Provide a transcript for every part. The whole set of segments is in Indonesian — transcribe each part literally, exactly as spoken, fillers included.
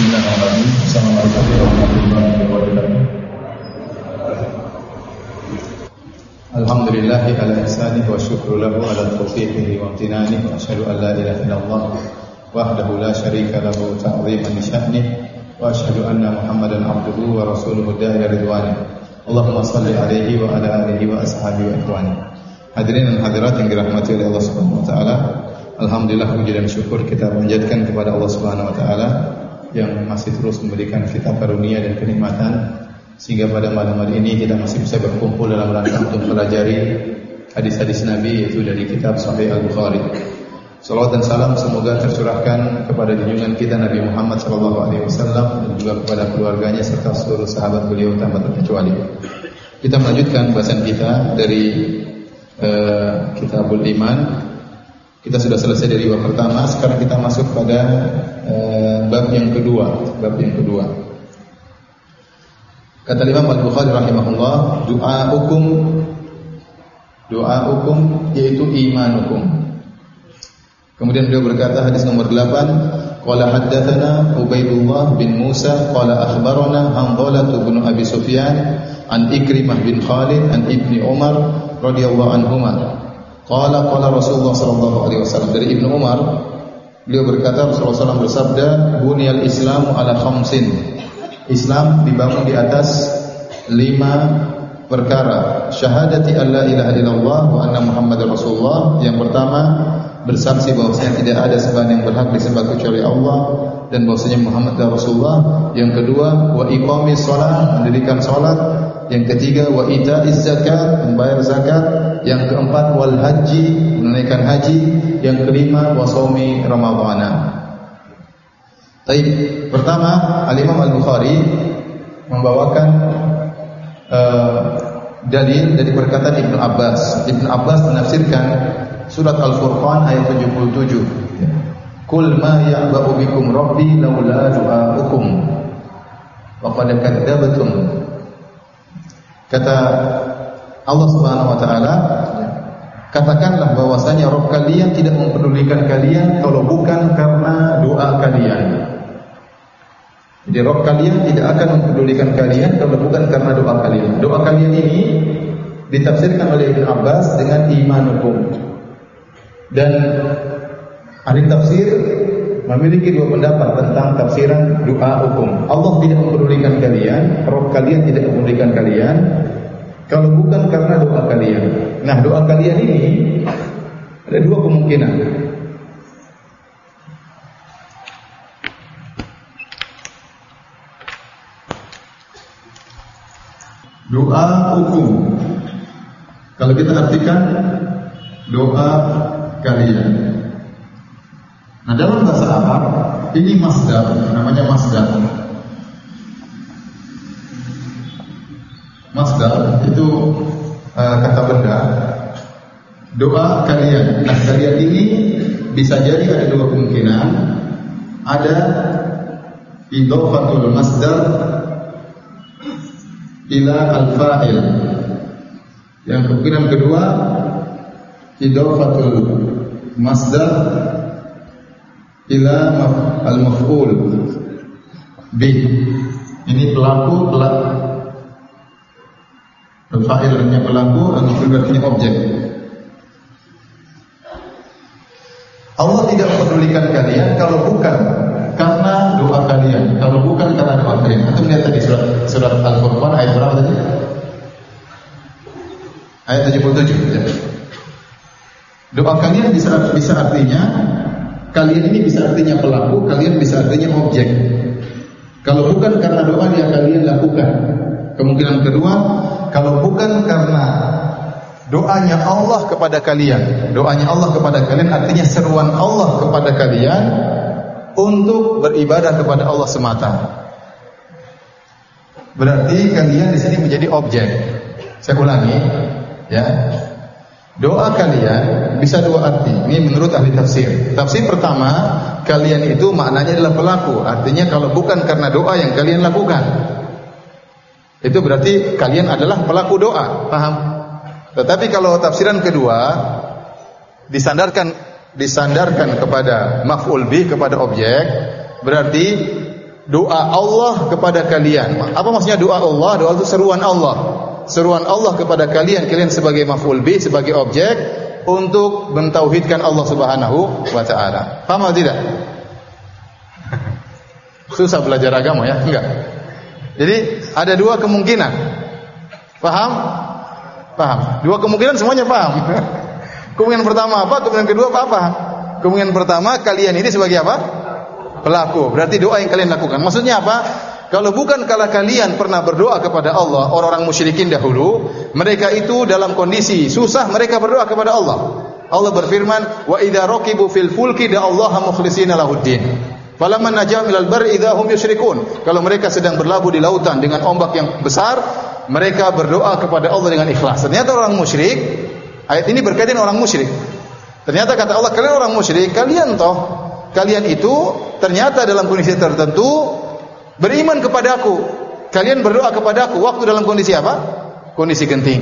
Bismillahirrahmanirrahim. Assalamualaikum warahmatullahi wabarakatuh. Alhamdulillahi ala ihsanihi wa syukru lahu ala taufiqihi wa amtinanihi wa asyhadu an la ilaha illallah wahdahu la syarika lahu ta'ziman li sya'nihi wa asyhadu anna Muhammadan abduhu wa rasuluhu da'i ridwanihi. Allahumma shalli alaihi wa ala alihi wa ashabihi wa ikhwani. Hadirin dan hadirat yang dirahmati oleh Allah Subhanahu wa taala. Alhamdulillah, puji dan syukur kita panjatkan kepada Allah Subhanahu wa taala yang masih terus memberikan kita karunia dan kenikmatan sehingga pada malam hari ini kita masih bisa berkumpul dalam rangka untuk mempelajari hadis-hadis Nabi, yaitu dari kitab Sahih Al-Bukhari. Salawat dan salam semoga tercurahkan kepada junjungan kita Nabi Muhammad sallallahu alaihi wasallam dan juga kepada keluarganya serta seluruh sahabat beliau tanpa terkecuali. Kita melanjutkan bahasan kita dari uh, Kitabul Iman. Kita sudah selesai dari bab pertama, sekarang kita masuk pada uh, bab yang kedua, bab yang kedua. Kata Imam Al-Bukhari rahimahullah, du'aukum du'aukum yaitu imanukum. Kemudian beliau berkata hadis nomor delapan, qala haddatsana Ubaidullah bin Musa qala akhbarana Hanzalah bin Abi Sufyan an Ikrimah bin Khalid an Ibni Umar radhiyallahu anhuma. Qala qala Rasulullah sallallahu alaihi wasallam, dari Ibnu Umar beliau berkata Rasulullah sallallahu alaihi wasallam bersabda, buniyal islamu ala khamsin. Islam dibangun di atas lima perkara. Syahadati alla ilaha illallah wa anna Muhammadar Rasulullah. Yang pertama, bersaksi bahwasanya tidak ada sembahan yang berhak disembah kecuali Allah dan bahwasanya Muhammad adalah Rasulullah. Yang kedua, wa iqamis shalah, mendirikan salat. Yang ketiga, wa itaiz zakat, membayar zakat. Yang keempat, wal haji, menunaikan haji. Yang kelima, wa shaumi ramadhana. Baik, pertama Al-Imam Al-Bukhari membawakan uh, dalil dari perkataan Ibnu Abbas. Ibnu Abbas menafsirkan surat Al-Furqan ayat tujuh puluh tujuh. Qul ma ya'ba'u bikum rabbi laula du'aukum wa qad kadzdzabtum. Kata Allah Subhanahu wa taala, katakanlah bahwasanya Rabb kalian tidak mempedulikan kalian kalau bukan karena doa kalian. Jadi Rabb kalian tidak akan mempedulikan kalian kalau bukan karena doa kalian. Doa kalian ini ditafsirkan oleh Ibnu Abbas dengan imanukum. Dan ahli tafsir memiliki dua pendapat tentang tafsiran doa hukum. Allah tidak mempedulikan kalian, Rabb kalian tidak mempedulikan kalian kalau bukan karena doa kalian. Nah, doa kalian ini ada dua kemungkinan. Doa hukum, kalau kita artikan doa kalian. Nah, dalam bahasa Arab ini masdar, namanya masdar. Masdar itu uh, kata benda. Doa kalian. Nah, kalian ini bisa jadi ada dua kemungkinan. Ada idhofatul masdar ila al-fa'il. Yang kemungkinan kedua, idhofatul masdar ila al-maf'ul bih. Ini pelaku, pelaku al-fa'il artinya pelaku, al-maf'ul artinya objek. Allah tidak mempedulikan kalian kalau bukan karena doa kalian, kalau bukan karena doa kalian. Antum lihat tadi surat surat Al-Furqan ayat berapa tadi? Ayat tujuh puluh tujuh. Doa kalian bisa bisa artinya kalian ini bisa artinya pelaku, kalian bisa artinya objek. Kalau bukan karena doa yang kalian lakukan. Kemungkinan kedua, kalau bukan karena doanya Allah kepada kalian, doanya Allah kepada kalian artinya seruan Allah kepada kalian untuk beribadah kepada Allah semata. Berarti kalian di sini menjadi objek. Saya ulangi, ya. Doa kalian bisa dua arti. Ini menurut ahli tafsir. Tafsir pertama, kalian itu maknanya adalah pelaku. Artinya kalau bukan karena doa yang kalian lakukan, itu berarti kalian adalah pelaku doa. Paham? Tetapi kalau tafsiran kedua disandarkan disandarkan kepada maf'ul bih, kepada objek, berarti doa Allah kepada kalian. Apa maksudnya doa Allah? Doa itu seruan Allah. Seruan Allah kepada kalian, kalian sebagai maf'ul bih, sebagai objek untuk mentauhidkan Allah Subhanahu wa taala. Paham atau tidak? Susah belajar agama ya? Enggak. Jadi ada dua kemungkinan. Paham? Paham. Dua kemungkinan semuanya paham. Kemungkinan pertama apa? Kemungkinan kedua apa? Apa? Kemungkinan pertama, kalian ini sebagai apa? Pelaku. Berarti doa yang kalian lakukan. Maksudnya apa? Kalau bukan kalau kalian pernah berdoa kepada Allah, orang-orang musyrikin dahulu, mereka itu dalam kondisi susah, mereka berdoa kepada Allah. Allah berfirman, "Wa idza raqibu fil fulki da'allaha mukhlishina lahuddin." Falamma najahum ilal barri idza hum yusyrikun. Kalau mereka sedang berlabuh di lautan dengan ombak yang besar, mereka berdoa kepada Allah dengan ikhlas. Ternyata orang musyrik, ayat ini berkaitan dengan orang musyrik. Ternyata kata Allah, kalian orang musyrik, kalian toh, kalian itu ternyata dalam kondisi tertentu beriman kepadaku. Kalian berdoa kepadaku waktu dalam kondisi apa? Kondisi genting.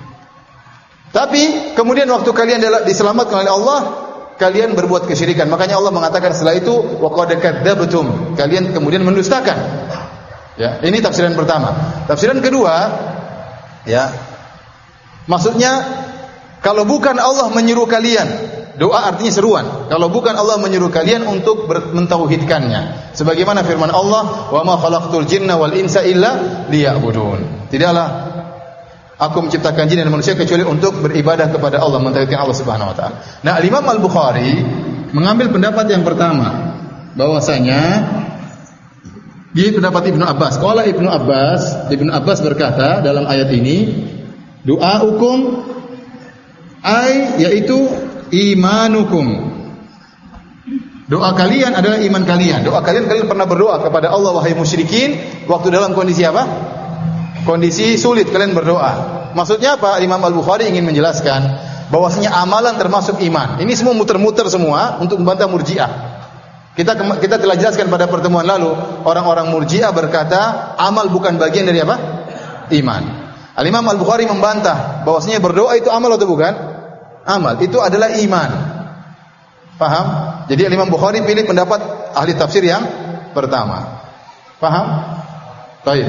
Tapi kemudian waktu kalian diselamatkan oleh Allah, kalian berbuat kesyirikan. Makanya Allah mengatakan setelah itu, wa qad kadzabtum. Kalian kemudian mendustakan. Ya, ini tafsiran pertama. Tafsiran kedua, ya. Maksudnya kalau bukan Allah menyuruh kalian, doa artinya seruan. Kalau bukan Allah menyuruh kalian untuk mentauhidkannya. Sebagaimana firman Allah, "Wa ma khalaqtul jinna wal insa illa liya'budun." Tidaklah aku menciptakan jin dan manusia kecuali untuk beribadah kepada Allah, mentauhidkan Allah Subhanahu wa taala. Nah, Imam Al-Bukhari mengambil pendapat yang pertama, bahwasanya di pendapat Ibnu Abbas. Qala Ibnu Abbas, Ibnu Abbas berkata dalam ayat ini, doa hukum ai yaitu imanukum. Doa kalian adalah iman kalian. Doa kalian kalian pernah berdoa kepada Allah wahai musyrikin waktu dalam kondisi apa? Kondisi sulit kalian berdoa. Maksudnya apa? Imam Al-Bukhari ingin menjelaskan bahwasanya amalan termasuk iman. Ini semua muter-muter semua untuk membantah Murji'ah. Kita kita telah jelaskan pada pertemuan lalu, orang-orang Murji'ah berkata amal bukan bagian dari apa? Iman. Al-Imam Al-Bukhari membantah bahwasanya berdoa itu amal atau bukan? Amal, itu adalah iman. Paham? Jadi Imam Bukhari pilih pendapat ahli tafsir yang pertama. Paham? Baik.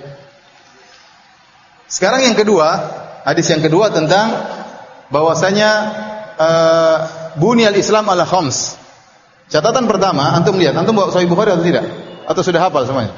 Sekarang yang kedua, hadis yang kedua tentang bahwasanya uh, bunyal Islam ala khams. Catatan pertama, antum lihat, antum bawa Sahih Bukhari atau tidak? Atau sudah hafal semuanya?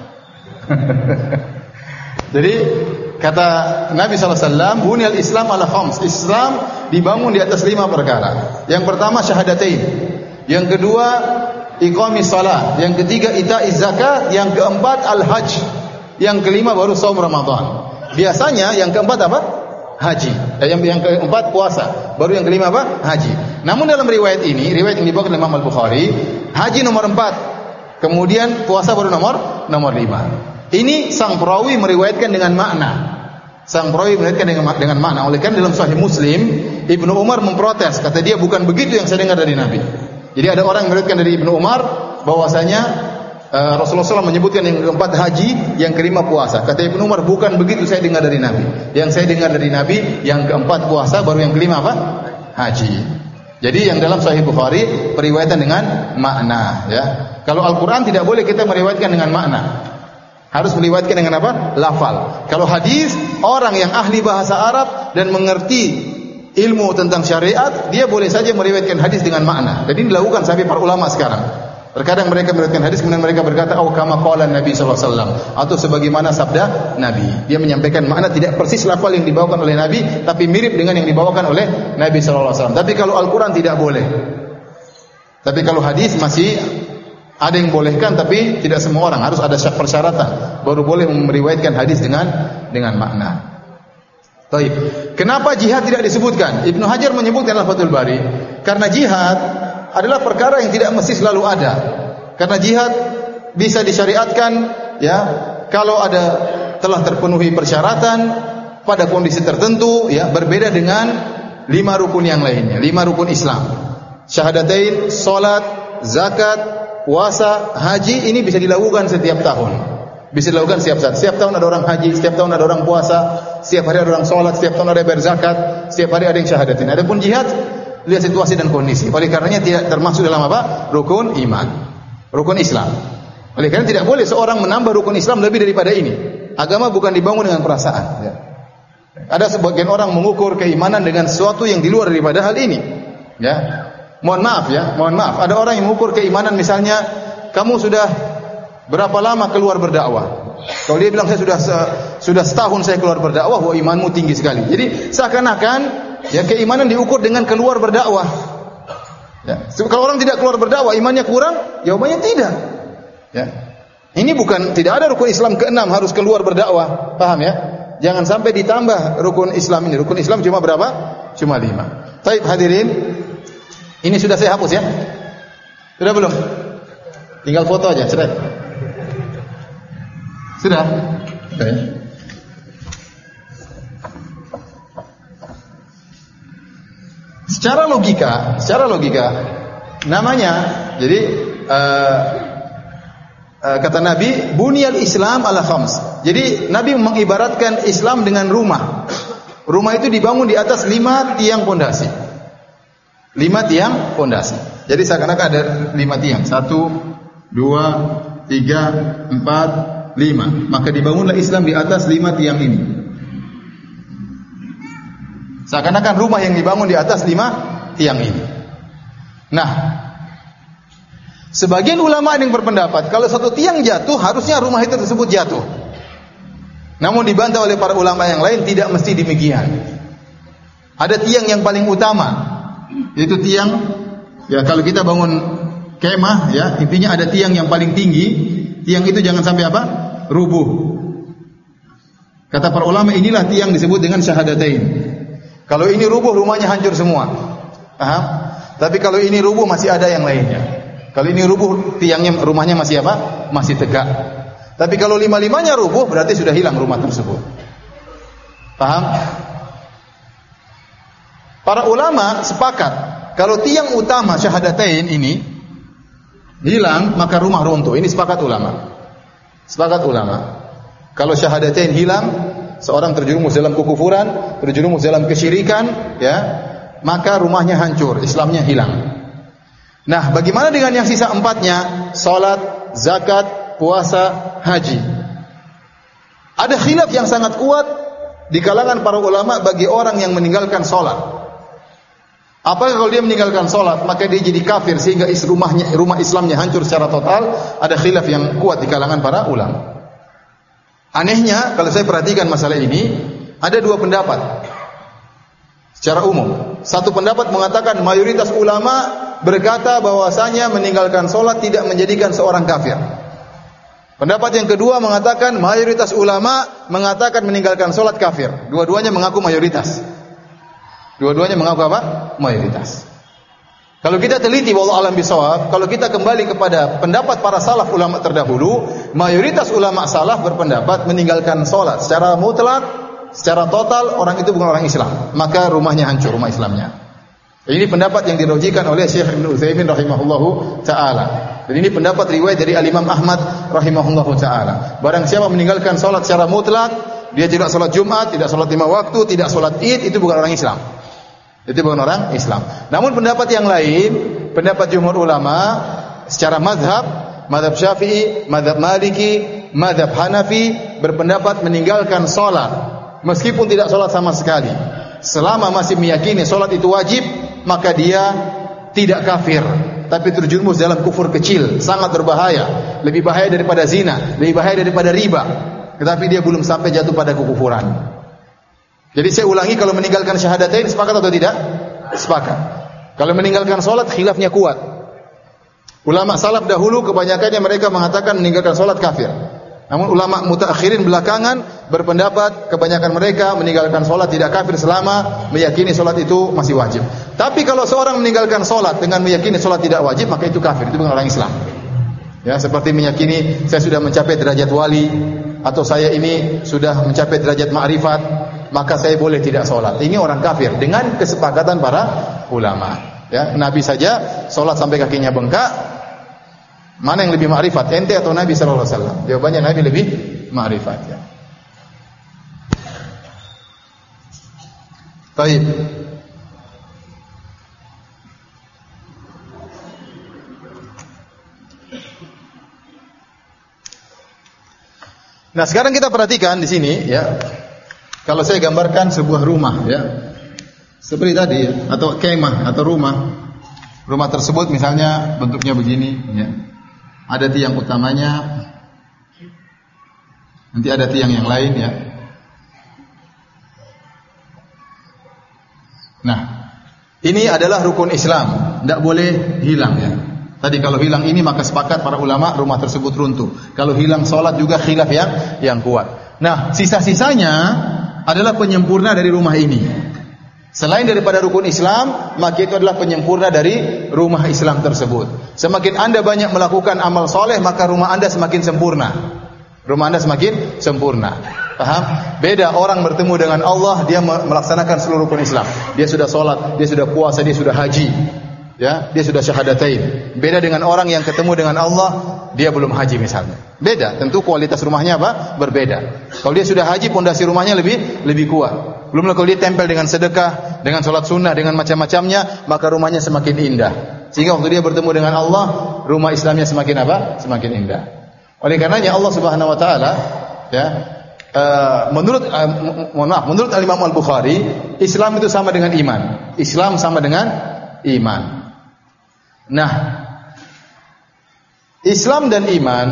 Jadi kata Nabi sallallahu alaihi wasallam, bunyal Islam ala khams. Islam dibangun di atas lima perkara. Yang pertama syahadatain. Yang kedua iqamis shalah. Yang ketiga ita'iz zakat. Yang keempat al-hajj. Yang kelima baru shaum Ramadan. Biasanya yang keempat apa? Haji. Eh, yang, yang keempat puasa. Baru yang kelima apa? Haji. Namun dalam riwayat ini, riwayat yang dibawakan oleh Imam Al-Bukhari, haji nomor empat. Kemudian puasa baru nomor nomor lima. Ini sang perawi meriwayatkan dengan makna. Sang perawi meriwayatkan dengan, dengan makna. Oleh karena dalam Sahih Muslim, Ibnu Umar memprotes, kata dia bukan begitu yang saya dengar dari Nabi. Jadi ada orang yang meriwayatkan dari Ibnu Umar bahwasanya uh, Rasulullah shallallahu alaihi wasallam menyebutkan yang keempat haji, yang kelima puasa. Kata Ibnu Umar bukan begitu saya dengar dari Nabi. Yang saya dengar dari Nabi yang keempat puasa, baru yang kelima apa? Haji. Jadi yang dalam Sahih Bukhari periwayatan dengan makna. Ya. Kalau Al-Quran tidak boleh kita meriwayatkan dengan makna. Harus meriwayatkan dengan apa? Lafal. Kalau hadis, orang yang ahli bahasa Arab dan mengerti ilmu tentang syariat, dia boleh saja meriwayatkan hadis dengan makna. Dan ini dilakukan sampai para ulama sekarang. Terkadang mereka meriwayatkan hadis, kemudian mereka berkata, "Oh kama qala Nabi sallallahu alaihi wasallam," atau sebagaimana sabda Nabi. Dia menyampaikan makna tidak persis lafal yang dibawakan oleh Nabi, tapi mirip dengan yang dibawakan oleh Nabi sallallahu alaihi wasallam. Tapi kalau Al-Quran tidak boleh. Tapi kalau hadis masih ada yang bolehkan, tapi tidak semua orang, harus ada persyaratan baru boleh meriwayatkan hadis dengan dengan makna. Baik. Kenapa jihad tidak disebutkan? Ibnu Hajar menyebutkan dalam Fathul Bari, karena jihad adalah perkara yang tidak mesti selalu ada. Karena jihad bisa disyariatkan ya kalau ada telah terpenuhi persyaratan pada kondisi tertentu ya, berbeda dengan lima rukun yang lainnya, lima rukun Islam. Syahadatain, salat, zakat, puasa, haji, ini bisa dilakukan setiap tahun. Bisa dilakukan setiap saat. Setiap tahun ada orang haji, setiap tahun ada orang puasa, setiap hari ada orang sholat, setiap tahun ada yang berzakat, setiap hari ada yang syahadatin. Adapun jihad, lihat situasi dan kondisi. Oleh karenanya tidak termasuk dalam apa? Rukun iman, rukun Islam. Oleh karena tidak boleh seorang menambah rukun Islam lebih daripada ini. Agama bukan dibangun dengan perasaan. Ya. Ada sebagian orang mengukur keimanan dengan sesuatu yang di luar daripada hal ini. Ya. Mohon maaf ya, mohon maaf. Ada orang yang mengukur keimanan misalnya, kamu sudah berapa lama keluar berdakwah? Kalau dia bilang saya sudah sudah setahun saya keluar berdakwah, wah imanmu tinggi sekali. Jadi seakan-akan ya keimanan diukur dengan keluar berdakwah. Ya. Kalau orang tidak keluar berdakwah, imannya kurang? Jawabannya tidak. Ya. Ini bukan, tidak ada rukun Islam keenam harus keluar berdakwah. Paham ya? Jangan sampai ditambah rukun Islam ini. Rukun Islam cuma berapa? Cuma lima. Baik hadirin, ini sudah saya hapus ya? Sudah belum? Tinggal foto aja, cerai. Sudah? Oke. Secara logika, secara logika, namanya, jadi uh, uh, kata Nabi, bunyal Islam ala khams. Jadi Nabi mengibaratkan Islam dengan rumah. Rumah itu dibangun di atas lima tiang pondasi. Lima tiang pondasi. Jadi seakan-akan ada lima tiang. Satu, dua, tiga, empat, lima. Maka dibangunlah Islam di atas lima tiang ini. Seakan-akan rumah yang dibangun di atas lima tiang ini. Nah, sebagian ulama yang berpendapat kalau satu tiang jatuh harusnya rumah itu tersebut jatuh. Namun dibantah oleh para ulama yang lain tidak mesti demikian. Ada tiang yang paling utama, yaitu tiang ya kalau kita bangun kemah ya intinya ada tiang yang paling tinggi. Tiang itu jangan sampai apa? Rubuh. Kata para ulama inilah tiang disebut dengan syahadatain. Kalau ini rubuh rumahnya hancur semua. Paham? Tapi kalau ini rubuh masih ada yang lainnya. Kalau ini rubuh tiangnya rumahnya masih apa? Masih tegak. Tapi kalau lima-limanya rubuh berarti sudah hilang rumah tersebut. Paham? Para ulama sepakat kalau tiang utama syahadatain ini hilang maka rumah runtuh. Ini sepakat ulama. Sepakat ulama. Kalau syahadatain hilang, seorang terjerumus dalam kekufuran, terjerumus dalam kesyirikan, ya, maka rumahnya hancur, Islamnya hilang. Nah, bagaimana dengan yang sisa empatnya? Salat, zakat, puasa, haji. Ada khilaf yang sangat kuat di kalangan para ulama bagi orang yang meninggalkan salat. Apakah kalau dia meninggalkan salat maka dia jadi kafir sehingga rumahnya rumah Islamnya hancur secara total? Ada khilaf yang kuat di kalangan para ulama. Anehnya, kalau saya perhatikan masalah ini, ada dua pendapat secara umum. Satu pendapat mengatakan mayoritas ulama berkata bahwasanya meninggalkan sholat tidak menjadikan seorang kafir. Pendapat yang kedua mengatakan mayoritas ulama mengatakan meninggalkan sholat kafir. Dua-duanya mengaku mayoritas. Dua-duanya mengaku apa? Mayoritas. Kalau kita teliti wallahu alam bisawab, kalau kita kembali kepada pendapat para salaf ulama terdahulu, mayoritas ulama salaf berpendapat meninggalkan salat secara mutlak, secara total orang itu bukan orang Islam, maka rumahnya hancur, rumah Islamnya. Ini pendapat yang dirojikan oleh Syekh Ibnu Utsaimin rahimahullahu taala. Dan ini pendapat riwayat dari Al-Imam Ahmad rahimahullahu taala. Barang siapa meninggalkan salat secara mutlak, dia tidak salat Jumat, tidak salat lima waktu, tidak salat Id, itu bukan orang Islam. Itu bukan orang Islam. Namun pendapat yang lain, pendapat jumhur ulama secara mazhab, mazhab Syafi'i, mazhab Maliki, mazhab Hanafi berpendapat meninggalkan salat meskipun tidak salat sama sekali. Selama masih meyakini salat itu wajib, maka dia tidak kafir, tapi terjerumus dalam kufur kecil, sangat berbahaya, lebih bahaya daripada zina, lebih bahaya daripada riba. Tetapi dia belum sampai jatuh pada kekufuran. Jadi saya ulangi, kalau meninggalkan syahadatain sepakat atau tidak? Sepakat. Kalau meninggalkan salat khilafnya kuat. Ulama salaf dahulu kebanyakannya mereka mengatakan meninggalkan salat kafir. Namun ulama mutaakhirin belakangan berpendapat kebanyakan mereka meninggalkan salat tidak kafir selama meyakini salat itu masih wajib. Tapi kalau seorang meninggalkan salat dengan meyakini salat tidak wajib, maka itu kafir, itu bukan orang Islam. Ya, seperti meyakini saya sudah mencapai derajat wali atau saya ini sudah mencapai derajat ma'rifat, maka saya boleh tidak sholat. Ini orang kafir dengan kesepakatan para ulama. Ya, Nabi saja sholat sampai kakinya bengkak. Mana yang lebih ma'rifat, ente atau Nabi sallallahu alaihi wasallam? Jawabannya Nabi lebih ma'rifat. Ya. Baik. Nah, sekarang kita perhatikan di sini ya. Kalau saya gambarkan sebuah rumah ya. Seperti tadi ya, atau kemah atau rumah. Rumah tersebut misalnya bentuknya begini ya. Ada tiang utamanya. Nanti ada tiang yang lain ya. Nah, ini adalah rukun Islam, tidak boleh hilang ya. Tadi kalau hilang ini maka sepakat para ulama rumah tersebut runtuh. Kalau hilang salat juga khilaf yang yang kuat. Nah, sisa-sisanya adalah penyempurna dari rumah ini. Selain daripada rukun Islam, maka itu adalah penyempurna dari rumah Islam tersebut. Semakin Anda banyak melakukan amal soleh, maka rumah Anda semakin sempurna. Rumah Anda semakin sempurna. Paham? Beda orang bertemu dengan Allah, dia melaksanakan seluruh rukun Islam. Dia sudah sholat, dia sudah puasa, dia sudah haji. Ya, dia sudah syahadatain. Beda dengan orang yang ketemu dengan Allah, dia belum haji misalnya. Beda, tentu kualitas rumahnya apa? Berbeda. Kalau dia sudah haji, pondasi rumahnya lebih lebih kuat. Belum lagi kalau dia tempel dengan sedekah, dengan sholat sunnah, dengan macam-macamnya, maka rumahnya semakin indah. Sehingga waktu dia bertemu dengan Allah, rumah Islamnya semakin apa? Semakin indah. Oleh karenanya Allah Subhanahu wa taala ya, uh, menurut uh, mohon maaf, menurut Al-Imam Al-Bukhari, Islam itu sama dengan iman. Islam sama dengan iman. Nah, Islam dan iman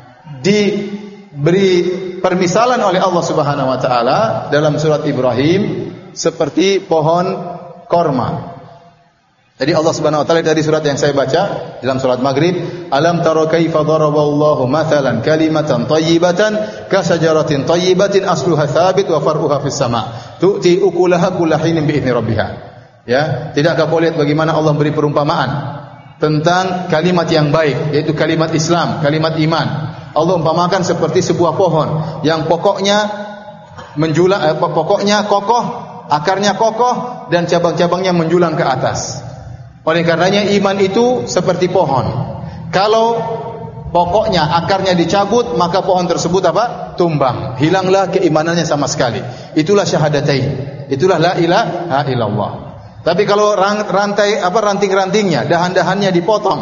diberi permisalan oleh Allah Subhanahu wa taala dalam surat Ibrahim seperti pohon korma. Jadi Allah Subhanahu wa taala dari surat yang saya baca dalam surat Maghrib, alam tara kaifa daraballahu mathalan kalimatan thayyibatan ka syajaratin thayyibatin asluha tsabit wa far'uha fis sama' tu'ti ukulaha kullahinin bi idzni rabbiha. Ya, tidakkah kau lihat bagaimana Allah beri perumpamaan tentang kalimat yang baik, yaitu kalimat Islam, kalimat iman. Allah umpamakan seperti sebuah pohon yang pokoknya menjulang, eh, pokoknya kokoh, akarnya kokoh dan cabang-cabangnya menjulang ke atas. Oleh karenanya iman itu seperti pohon. Kalau pokoknya akarnya dicabut, maka pohon tersebut apa? Tumbang. Hilanglah keimanannya sama sekali. Itulah syahadatain. Itulah la ilaha illallah. Tapi kalau rantai apa ranting-rantingnya, dahan-dahannya dipotong,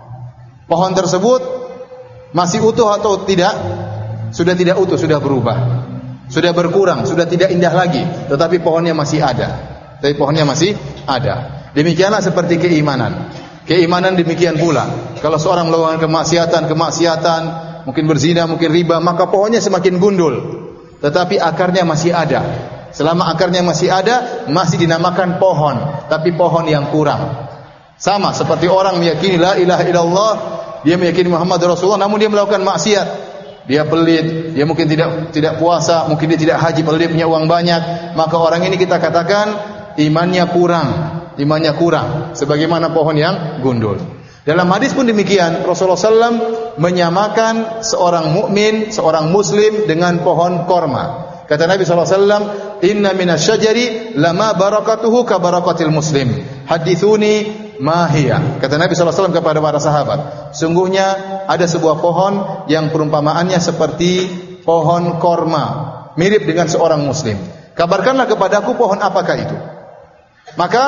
pohon tersebut masih utuh atau tidak? Sudah tidak utuh, sudah berubah, sudah berkurang, sudah tidak indah lagi. Tetapi pohonnya masih ada. Tapi pohonnya masih ada. Demikianlah seperti keimanan. Keimanan demikian pula. Kalau seorang melakukan kemaksiatan, kemaksiatan, mungkin berzina, mungkin riba, maka pohonnya semakin gundul. Tetapi akarnya masih ada. Selama akarnya masih ada, masih dinamakan pohon, tapi pohon yang kurang. Sama seperti orang meyakini la ilaha illallah, dia meyakini Muhammad Rasulullah, namun dia melakukan maksiat. Dia pelit, dia mungkin tidak tidak puasa, mungkin dia tidak haji, padahal dia punya uang banyak. Maka orang ini kita katakan imannya kurang, imannya kurang, sebagaimana pohon yang gundul. Dalam hadis pun demikian, Rasulullah sallallahu alaihi wasallam menyamakan seorang mukmin, seorang muslim dengan pohon korma. Kata Nabi sallallahu alaihi wasallam, inna minasyajari lama barakatuhu ka barakatil muslim. Hadithuni ma hiya. Kata Nabi sallallahu alaihi wasallam kepada para sahabat, sungguhnya ada sebuah pohon yang perumpamaannya seperti pohon korma, mirip dengan seorang muslim. Kabarkanlah kepadaku pohon apakah itu. Maka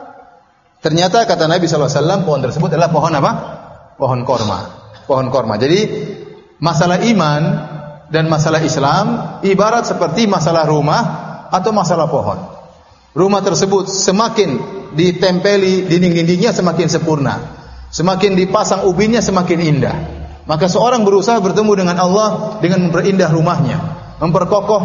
ternyata kata Nabi sallallahu alaihi wasallam pohon tersebut adalah pohon apa? Pohon korma. Pohon korma. Jadi masalah iman dan masalah Islam ibarat seperti masalah rumah atau masalah pohon. Rumah tersebut semakin ditempeli dinding-dindingnya semakin sempurna, semakin dipasang ubinnya semakin indah. Maka seorang berusaha bertemu dengan Allah dengan memperindah rumahnya, memperkokoh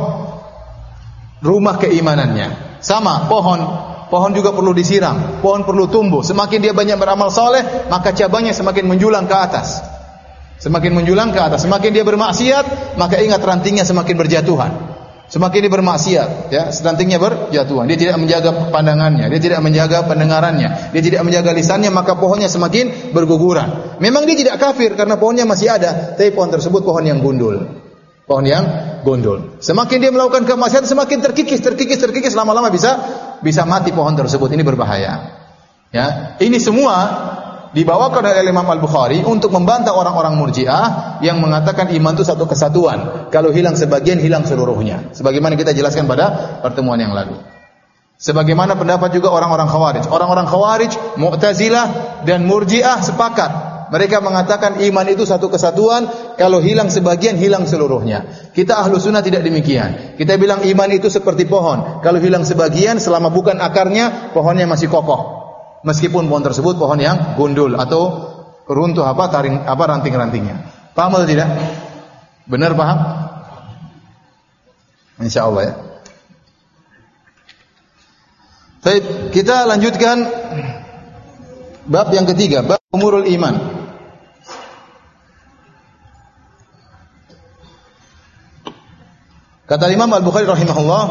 rumah keimanannya. Sama pohon, pohon juga perlu disiram, pohon perlu tumbuh. Semakin dia banyak beramal saleh, maka cabangnya semakin menjulang ke atas. Semakin menjulang ke atas, semakin dia bermaksiat, maka ingat rantingnya semakin berjatuhan. Semakin dia bermaksiat, ya, rantingnya berjatuhan. Dia tidak menjaga pandangannya, dia tidak menjaga pendengarannya, dia tidak menjaga lisannya, maka pohonnya semakin berguguran. Memang dia tidak kafir karena pohonnya masih ada, tapi pohon tersebut pohon yang gundul. Pohon yang gundul. Semakin dia melakukan kemaksiatan, semakin terkikis, terkikis, terkikis, lama-lama bisa bisa mati pohon tersebut. Ini berbahaya. Ya, ini semua dibawakan oleh Imam Al-Bukhari untuk membantah orang-orang Murji'ah yang mengatakan iman itu satu kesatuan. Kalau hilang sebagian, hilang seluruhnya. Sebagaimana kita jelaskan pada pertemuan yang lalu. Sebagaimana pendapat juga orang-orang Khawarij. Orang-orang Khawarij, Mu'tazilah dan Murji'ah sepakat Mereka mengatakan iman itu satu kesatuan, kalau hilang sebagian hilang seluruhnya. Kita ahlu sunnah tidak demikian. Kita bilang iman itu seperti pohon, kalau hilang sebagian selama bukan akarnya, pohonnya masih kokoh. Meskipun pohon tersebut pohon yang gundul atau runtuh apa taring apa ranting-rantingnya. Paham atau tidak? Benar paham? Insyaallah ya. Baik, kita lanjutkan bab yang ketiga, bab umurul iman. Kata Imam Al-Bukhari rahimahullah,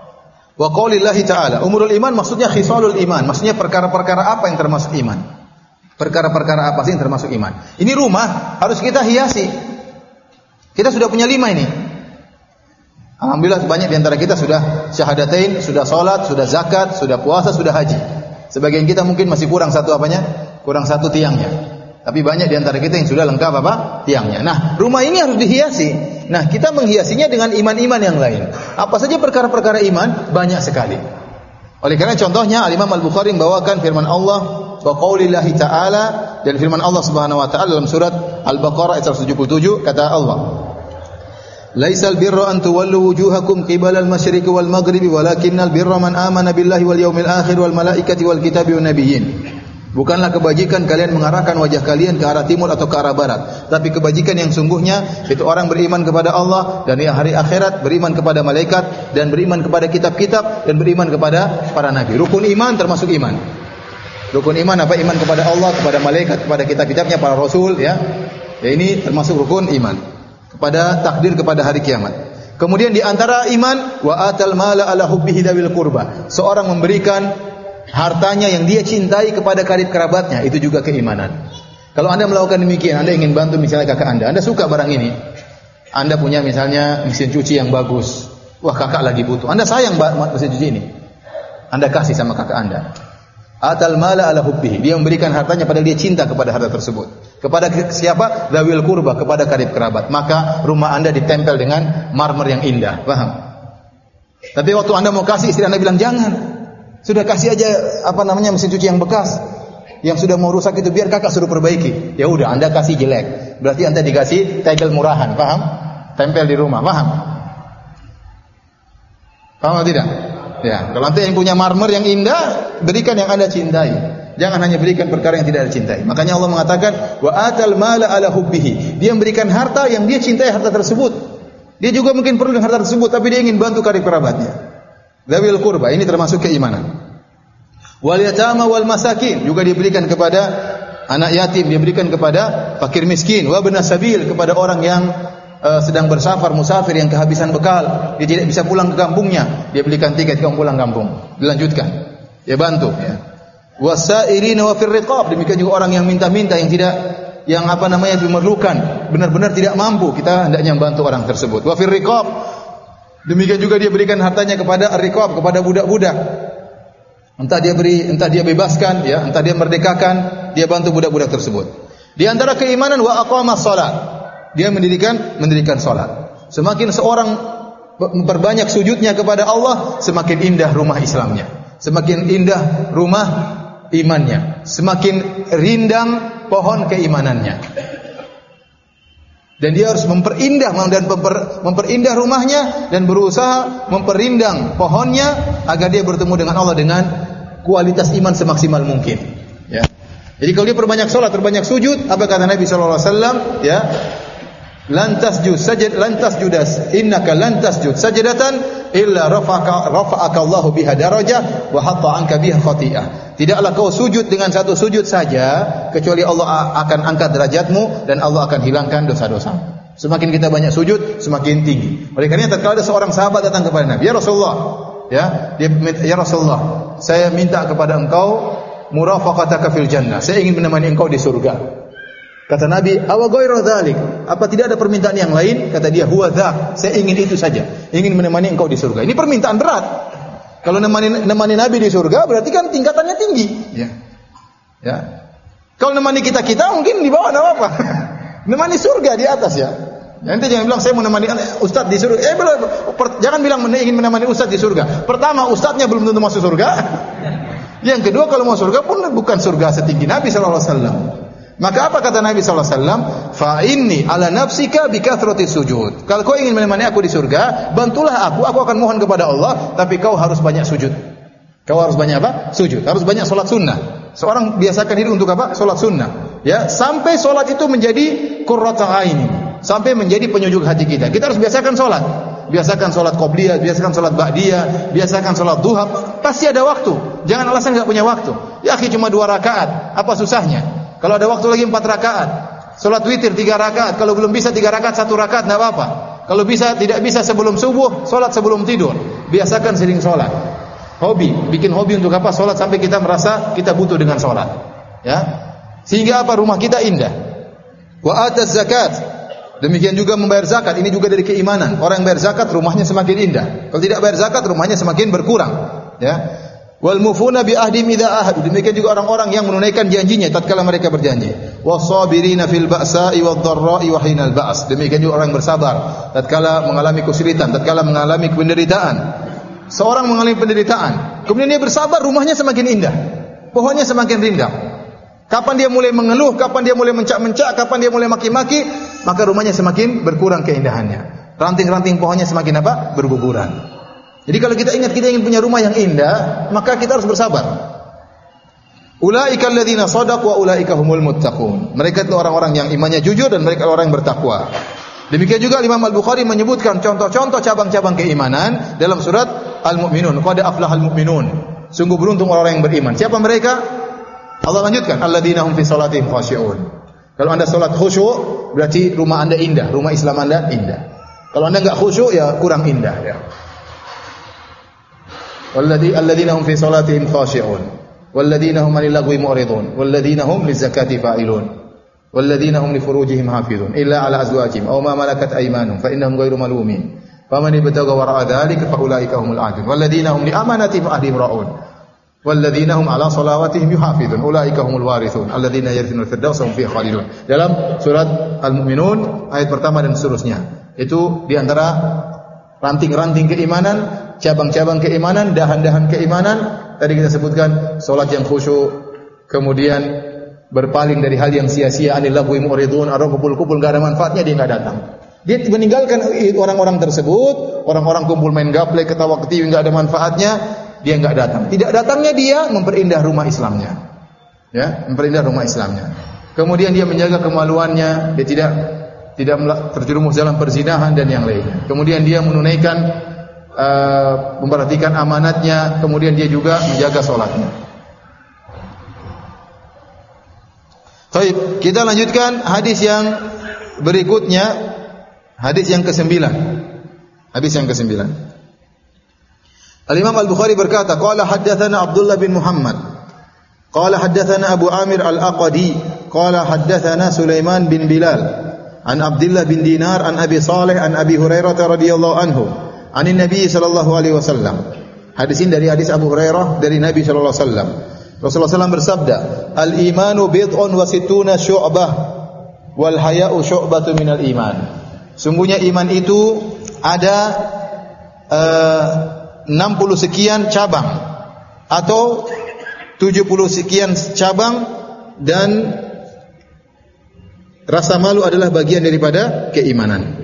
wa qaulillahi ta'ala, umurul iman maksudnya khisalul iman, maksudnya perkara-perkara apa yang termasuk iman. Perkara-perkara apa sih yang termasuk iman? Ini rumah harus kita hiasi. Kita sudah punya lima ini. Alhamdulillah banyak di antara kita sudah syahadatain, sudah salat, sudah zakat, sudah puasa, sudah haji. Sebagian kita mungkin masih kurang satu apanya? Kurang satu tiangnya. Tapi banyak di antara kita yang sudah lengkap apa? Tiangnya. Nah, rumah ini harus dihiasi. Nah, kita menghiasinya dengan iman-iman yang lain. Apa saja perkara-perkara iman? Banyak sekali. Oleh karena contohnya Al-Imam Al-Bukhari membawakan firman Allah wa qaulillahi ta'ala, dan firman Allah Subhanahu wa taala dalam surat Al-Baqarah ayat seratus tujuh puluh tujuh, kata Allah, laisal birra an tuwallu wujuhakum qibalal masyriqi wal maghribi walakinnal birra man amana billahi wal yawmil akhir wal malaikati wal kitabi wan nabiyyin. Bukanlah kebajikan kalian mengarahkan wajah kalian ke arah timur atau ke arah barat, tapi kebajikan yang sungguhnya itu orang beriman kepada Allah dan di hari akhirat, beriman kepada malaikat dan beriman kepada kitab-kitab dan beriman kepada para nabi. Rukun iman termasuk iman. Rukun iman apa? Iman kepada Allah, kepada malaikat, kepada kitab-kitabnya, para rasul, ya. Ya, ini termasuk rukun iman. Kepada takdir, kepada hari kiamat. Kemudian di antara iman, wa atal mala ala hubbihi dzawil qurba. Seorang memberikan hartanya yang dia cintai kepada karib kerabatnya, itu juga keimanan. Kalau Anda melakukan demikian, Anda ingin bantu misalnya kakak Anda, Anda suka barang ini. Anda punya misalnya mesin cuci yang bagus. Wah, kakak lagi butuh. Anda sayang mesin cuci ini. Anda kasih sama kakak Anda. Atal mala ala hubbihi. Dia memberikan hartanya padahal dia cinta kepada harta tersebut. Kepada siapa? Dzawil qurba, kepada karib kerabat. Maka rumah Anda ditempel dengan marmer yang indah. Paham? Tapi waktu Anda mau kasih, istri Anda bilang jangan. Sudah kasih aja apa namanya mesin cuci yang bekas, yang sudah mau rusak itu biar kakak suruh perbaiki. Ya udah, Anda kasih jelek. Berarti Anda dikasih tegel murahan, paham? Tempel di rumah, paham? Paham atau tidak? Ya, kalau Anda yang punya marmer yang indah, berikan yang Anda cintai. Jangan hanya berikan perkara yang tidak dicintai. Makanya Allah mengatakan wa atal mala ala hubbihi. Dia memberikan harta yang dia cintai harta tersebut. Dia juga mungkin perlu dengan harta tersebut, tapi dia ingin bantu karib kerabatnya. Dzawil qurba, ini termasuk keimanan. Wal yatama wal masakin, juga diberikan kepada anak yatim, diberikan kepada fakir miskin. Wa ibnas sabil, kepada orang yang uh, sedang bersafar, musafir yang kehabisan bekal, dia tidak bisa pulang ke kampungnya, dia belikan tiket kamu pulang kampung. Dilanjutkan. Ya bantu, ya. Wasairina wa fir riqab, demikian juga orang yang minta-minta, yang tidak yang apa namanya memerlukan, benar-benar tidak mampu, kita hendaknya membantu orang tersebut. Wa fir riqab, demikian juga dia berikan hartanya kepada ar-riqab, kepada budak-budak. Entah dia beri, entah dia bebaskan, ya, entah dia merdekakan, dia bantu budak-budak tersebut. Di antara keimanan wa aqamas shalah. Dia mendirikan mendirikan salat. Semakin seorang memperbanyak sujudnya kepada Allah, semakin indah rumah Islamnya. Semakin indah rumah imannya. Semakin rindang pohon keimanannya. Dan dia harus memperindah dan memper, memperindah rumahnya dan berusaha memperindang pohonnya agar dia bertemu dengan Allah dengan kualitas iman semaksimal mungkin. Ya. Jadi kalau dia perbanyak salat, perbanyak sujud, apa kata Nabi sallallahu alaihi wasallam? Ya, lantas jud sajad lantas judas innaka lantas jud sajadatan illa rafa'aka rafa'aka Allahu biha darajah wa hatta anka biha khati'ah. Tidaklah kau sujud dengan satu sujud saja kecuali Allah akan angkat derajatmu dan Allah akan hilangkan dosa-dosa. Semakin kita banyak sujud, semakin tinggi. Oleh karena tatkala ada seorang sahabat datang kepada Nabi, "Ya Rasulullah, ya, dia ya Rasulullah, saya minta kepada engkau murafaqataka fil jannah. Saya ingin menemani engkau di surga." Kata Nabi, "Awa ghairu dzalik?" Apa tidak ada permintaan yang lain? Kata dia, "Huwa dzak." Saya ingin itu saja, ingin menemani engkau di surga. Ini permintaan berat. Kalau nemani, nemani Nabi di surga berarti kan tingkatannya tinggi, ya. Ya. Kalau nemani kita-kita mungkin di bawah, enggak apa-apa. Nemani surga di atas, ya. Nanti jangan bilang saya mau menemani ustaz di surga. Eh, belum, per, jangan bilang ingin menemani ustaz di surga. Pertama, ustaznya belum tentu masuk surga. Yang kedua, kalau mau surga pun bukan surga setinggi Nabi sallallahu alaihi wasallam. Maka apa kata Nabi sallallahu alaihi wasallam? Fa inni ala nafsika bi kathrati sujud. Kalau kau ingin menemani aku di surga, bantulah aku, aku akan mohon kepada Allah, tapi kau harus banyak sujud. Kau harus banyak apa? Sujud. Harus banyak salat sunnah. Seorang biasakan diri untuk apa? Salat sunnah. Ya, sampai salat itu menjadi qurratu aini, sampai menjadi penyujuk hati kita. Kita harus biasakan salat. Biasakan salat qabliyah, biasakan salat ba'diyah, biasakan salat duha. Pasti ada waktu. Jangan alasan enggak punya waktu. Ya akhi, cuma dua rakaat, apa susahnya? Kalau ada waktu lagi empat rakaat, salat witir tiga rakaat. Kalau belum bisa tiga rakaat, satu rakaat enggak apa-apa. Kalau bisa tidak bisa sebelum subuh, salat sebelum tidur. Biasakan sering salat. Hobi, bikin hobi untuk apa? Salat sampai kita merasa kita butuh dengan salat. Ya. Sehingga apa? Rumah kita indah. Wa ataz zakat. Demikian juga membayar zakat. Ini juga dari keimanan. Orang yang bayar zakat rumahnya semakin indah. Kalau tidak bayar zakat rumahnya semakin berkurang. Ya. Wal mufuna bi ahdim idza ahadu. Demikian juga orang-orang yang menunaikan janjinya tatkala mereka berjanji. Wasabirina fil ba'sa'i wad dharra'i wa hinal ba's. Demikian juga orang yang bersabar tatkala mengalami kesulitan, tatkala mengalami penderitaan. Seorang mengalami penderitaan, kemudian dia bersabar, rumahnya semakin indah. Pohonnya semakin rindang. Kapan dia mulai mengeluh, kapan dia mulai mencak-mencak, kapan dia mulai maki-maki, maka rumahnya semakin berkurang keindahannya. Ranting-ranting pohonnya semakin apa? Berguguran. Jadi kalau kita ingat kita ingin punya rumah yang indah, maka kita harus bersabar. Ulaika alladzina shadaqu wa ulaika humul muttaqun. Mereka itu orang-orang yang imannya jujur dan mereka orang yang bertakwa. Demikian juga Imam Al-Bukhari menyebutkan contoh-contoh cabang-cabang keimanan dalam surat Al-Mu'minun. Qad aflahal mu'minun. Sungguh beruntung orang-orang yang beriman. Siapa mereka? Allah lanjutkan, alladzina hum fi salatihim khashi'un. Kalau Anda salat khusyuk, berarti rumah Anda indah, rumah Islam Anda indah. Kalau Anda enggak khusyuk ya kurang indah ya. Walladzi alladzina hum fi salatihim khashi'un walladzina hum 'anil lagwi mu'ridun walladzina hum lizakati fa'ilun walladzina hum li furujihim hafizun illa 'ala azwajihim aw ma malakat aymanuhum fa innahum ghairu malumin faman ibtagha wara'a dzalika fa ulaika humul 'adun walladzina hum li amanatihim wa ahdihim ra'un walladzina hum 'ala salawatihim yuhafizun ulaika humul warithun alladzina yarithunal firdausa hum fiha khalidun. Dalam surat Al-Mu'minun ayat pertama dan seterusnya. Itu di antara ranting-ranting keimanan, cabang-cabang keimanan, dahan-dahan keimanan. Tadi kita sebutkan salat yang khusyuk, kemudian berpaling dari hal yang sia-sia, anil lagwi mu'ridun, orang kumpul-kumpul enggak ada manfaatnya dia enggak datang. Dia meninggalkan orang-orang tersebut, orang-orang kumpul main gaple, ketawa ketiwi enggak ada manfaatnya, dia enggak datang. Tidak datangnya dia memperindah rumah Islamnya. Ya, memperindah rumah Islamnya. Kemudian dia menjaga kemaluannya, dia tidak tidak terjerumus dalam perzinahan dan yang lainnya. Kemudian dia menunaikan uh, memperhatikan amanatnya, kemudian dia juga menjaga salatnya. Baik, kita lanjutkan hadis yang berikutnya, hadis yang kesembilan. Hadis yang kesembilan. Al-Imam Al-Bukhari berkata, qala haddatsana Abdullah bin Muhammad, qala haddatsana Abu Amir Al-Aqadi, qala haddatsana Sulaiman bin Bilal an Abdullah bin Dinar an Abi Salih an Abi Hurairah radhiyallahu anhu anin Nabi sallallahu alaihi wasallam. Hadis ini dari hadis Abu Hurairah dari Nabi sallallahu alaihi wasallam. Rasulullah sallallahu alaihi wasallam bersabda, "Al-imanu bid'un wa sittuna syu'bah wal haya'u syu'batun minal iman." Sungguhnya iman itu ada uh, enam puluh sekian cabang atau tujuh puluh sekian cabang, dan rasa malu adalah bagian daripada keimanan.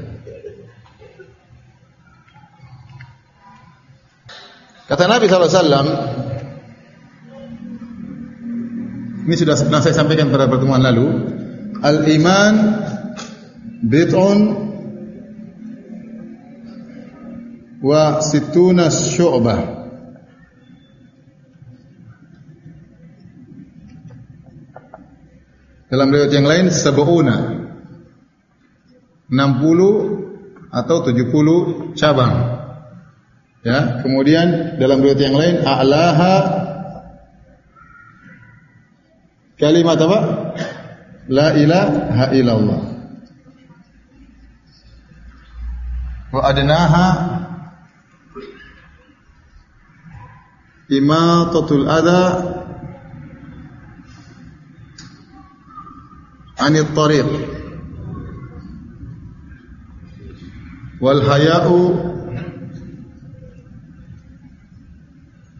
Kata Nabi sallallahu alaihi wasallam, ini sudah pernah saya sampaikan pada pertemuan lalu, al-iman bid'un wa sittuna syu'bah. Dalam riwayat yang lain sab'una, enam puluh atau tujuh puluh cabang. Ya, kemudian dalam riwayat yang lain a'laha kalimat apa? La ilaha illallah. Wa adnaha imatatul adha anit tariq wal haya'u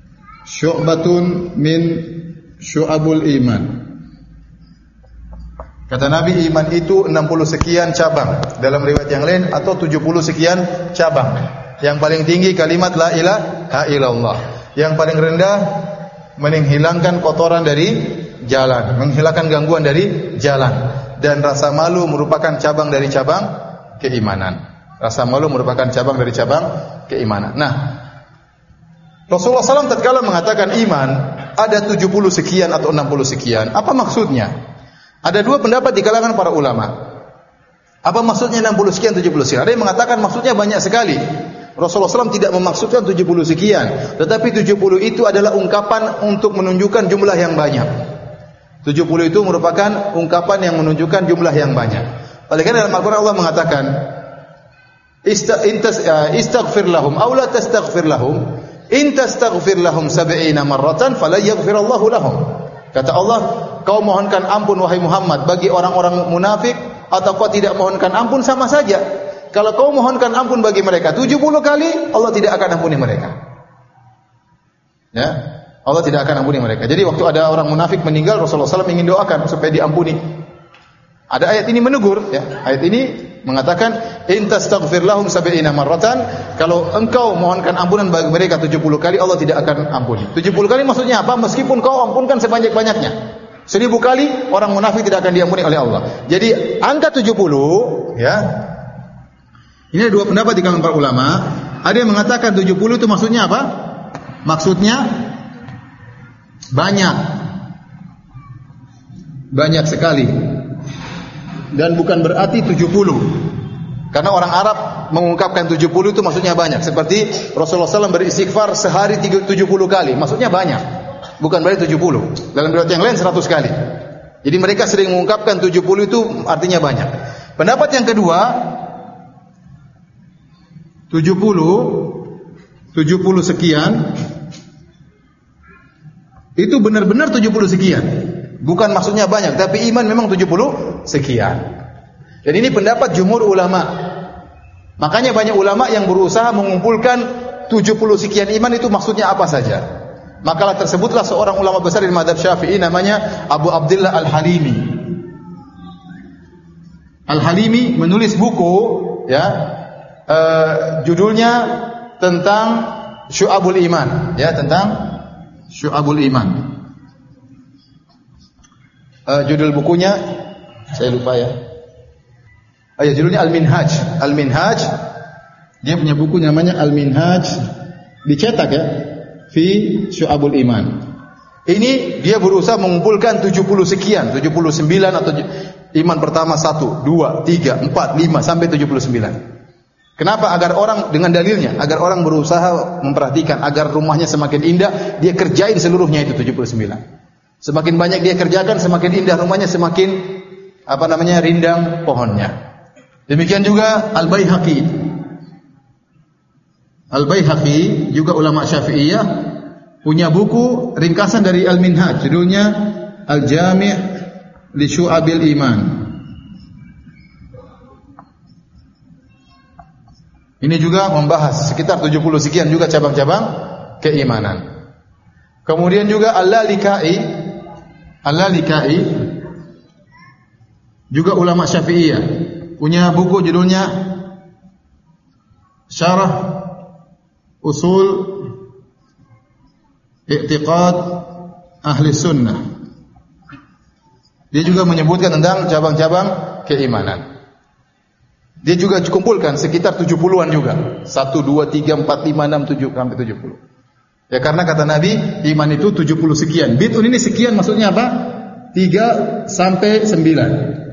syu'batun min syu'abul iman. Kata Nabi, iman itu enam puluh sekian cabang. Dalam riwayat yang lain atau tujuh puluh sekian cabang. Yang paling tinggi kalimat la ilaha illallah. Yang paling rendah menghilangkan kotoran dari jalan, menghilangkan gangguan dari jalan. Dan rasa malu merupakan cabang dari cabang keimanan. Rasa malu merupakan cabang dari cabang keimanan. Nah, Rasulullah shallallahu alaihi wasallam tatkala mengatakan iman ada tujuh puluh sekian atau enam puluh sekian. Apa maksudnya? Ada dua pendapat di kalangan para ulama. Apa maksudnya enam puluh sekian, tujuh puluh sekian? Ada yang mengatakan maksudnya banyak sekali. Rasulullah shallallahu alaihi wasallam tidak memaksudkan tujuh puluh sekian, tetapi tujuh puluh itu adalah ungkapan untuk menunjukkan jumlah yang banyak. tujuh puluh itu merupakan ungkapan yang menunjukkan jumlah yang banyak. Oleh karena dalam Al-Qur'an Allah mengatakan, "Istaghfir lahum aw la tastaghfir lahum, in tastaghfir lahum sab'ina marratan fala yaghfirallahu lahum." Kata Allah, kau mohonkan ampun wahai Muhammad bagi orang-orang munafik atau kau tidak mohonkan ampun sama saja. Kalau kau mohonkan ampun bagi mereka tujuh puluh kali, Allah tidak akan ampuni mereka. Ya, Allah tidak akan ampuni mereka. Jadi waktu ada orang munafik meninggal, Rasulullah shallallahu alaihi wasallam ingin doakan supaya diampuni. Ada ayat ini menegur, ya. Ayat ini mengatakan, "In tastaghfir lahum sab'ina marratan," kalau engkau mohonkan ampunan bagi mereka tujuh puluh kali, Allah tidak akan ampuni. tujuh puluh kali maksudnya apa? Meskipun kau ampunkan sebanyak-banyaknya. Seribu kali orang munafik tidak akan diampuni oleh Allah. Jadi angka tujuh puluh, ya. Ini ada dua pendapat di kalangan para ulama. Ada yang mengatakan tujuh puluh itu maksudnya apa? Maksudnya banyak. Banyak sekali. Dan bukan berarti tujuh puluh. Karena orang Arab mengungkapkan tujuh puluh itu maksudnya banyak. Seperti Rasulullah shallallahu alaihi wasallam beristighfar sehari tujuh puluh kali. Maksudnya banyak. Bukan berarti tujuh puluh. Dalam riwayat yang lain seratus kali. Jadi mereka sering mengungkapkan tujuh puluh itu artinya banyak. Pendapat yang kedua, tujuh puluh, tujuh puluh sekian, itu benar-benar tujuh puluh sekian. Bukan maksudnya banyak, tapi iman memang tujuh puluh sekian. Dan ini pendapat jumhur ulama. Makanya banyak ulama yang berusaha mengumpulkan tujuh puluh sekian iman itu maksudnya apa saja. Makalah tersebutlah seorang ulama besar di mazhab Syafi'i namanya Abu Abdullah Al-Halimi. Al-Halimi menulis buku, ya, uh, judulnya tentang Syu'abul Iman, ya, tentang Syu'abul Iman. Uh, judul bukunya saya lupa ya. Oh ya, judulnya Al-Minhaj. Al-Minhaj. Dia punya buku namanya Al-Minhaj, dicetak ya, fi Syu'abul Iman. Ini dia berusaha mengumpulkan tujuh puluh sekian, tujuh puluh sembilan atau iman pertama satu, dua, tiga, empat, lima sampai tujuh puluh sembilan. Kenapa? Agar orang dengan dalilnya, agar orang berusaha memperhatikan agar rumahnya semakin indah, dia kerjain seluruhnya itu tujuh puluh sembilan. Semakin banyak dia kerjakan, semakin indah rumahnya, semakin apa namanya rindang pohonnya. Demikian juga Al-Baihaqi. Al-Baihaqi juga ulama Syafi'iyah punya buku ringkasan dari Al-Minhaj, judulnya Al-Jami' li Syu'abil Iman. Ini juga membahas sekitar tujuh puluh sekian juga cabang-cabang keimanan. Kemudian juga Al-Lalikai, Al-Lalikai juga ulama Syafi'iyah punya buku judulnya Syarah Usul I'tiqad Ahli Sunnah. Dia juga menyebutkan tentang cabang-cabang keimanan. Dia juga kumpulkan sekitar tujuh puluhan juga. satu, dua, tiga, empat, lima, enam, tujuh sampai tujuh puluh. Ya karena kata Nabi, iman itu tujuh puluh sekian. Bid'un ini sekian maksudnya apa? tiga sampai sembilan.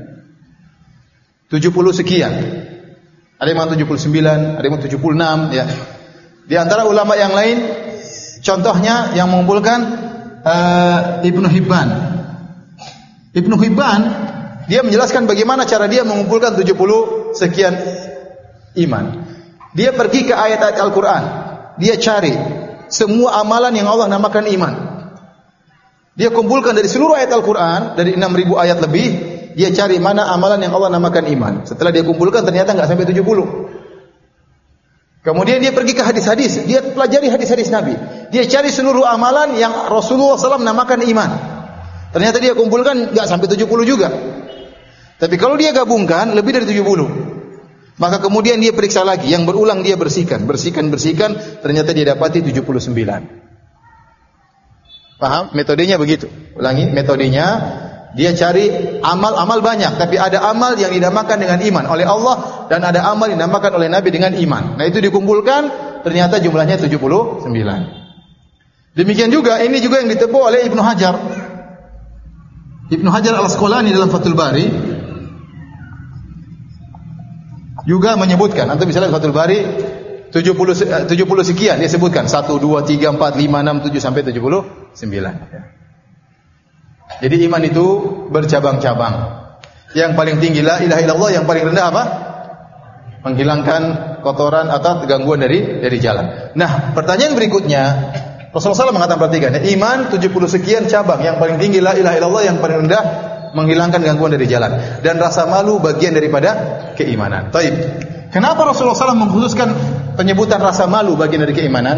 tujuh puluh sekian. Ada yang tujuh puluh sembilan, ada yang tujuh puluh enam, ya. Di antara ulama yang lain, contohnya yang mengumpulkan uh, Ibnu Hibban. Ibnu Hibban dia menjelaskan bagaimana cara dia mengumpulkan tujuh puluh sekian iman. Dia pergi ke ayat-ayat Al-Qur'an. Dia cari semua amalan yang Allah namakan iman. Dia kumpulkan dari seluruh ayat Al-Qur'an, dari enam ribu ayat lebih, dia cari mana amalan yang Allah namakan iman. Setelah dia kumpulkan ternyata enggak sampai tujuh puluh. Kemudian dia pergi ke hadis-hadis, dia pelajari hadis-hadis Nabi. Dia cari seluruh amalan yang Rasulullah shallallahu alaihi wasallam namakan iman. Ternyata dia kumpulkan enggak sampai tujuh puluh juga. Tapi kalau dia gabungkan lebih dari tujuh puluh, maka kemudian dia periksa lagi, yang berulang dia bersihkan, bersihkan, bersihkan, ternyata dia dapati tujuh puluh sembilan. Paham? Metodenya begitu. Ulangi, metodenya dia cari amal-amal banyak, tapi ada amal yang dinamakan dengan iman oleh Allah dan ada amal yang dinamakan oleh Nabi dengan iman. Nah, itu dikumpulkan, ternyata jumlahnya tujuh puluh sembilan. Demikian juga ini juga yang ditempuh oleh Ibnu Hajar. Ibnu Hajar Al-Asqalani dalam Fathul Bari juga menyebutkan, antum bisa lihat Fathul Bari tujuh puluh, tujuh puluh sekian dia sebutkan, satu, dua, tiga, empat, lima, enam, tujuh sampai tujuh puluh sembilan. Jadi iman itu bercabang-cabang. Yang paling tinggi la ilaha illallah, yang paling rendah apa? Menghilangkan kotoran atau gangguan dari dari jalan. Nah, pertanyaan berikutnya, Rasulullah shallallahu alaihi wasallam mengatakan, perhatikan, iman tujuh puluh sekian cabang, yang paling tinggi la ilaha illallah, yang paling rendah menghilangkan gangguan dari jalan, dan rasa malu bagian daripada keimanan. Taib. Kenapa Rasulullah shallallahu alaihi wasallam mengkhususkan penyebutan rasa malu bagian dari keimanan?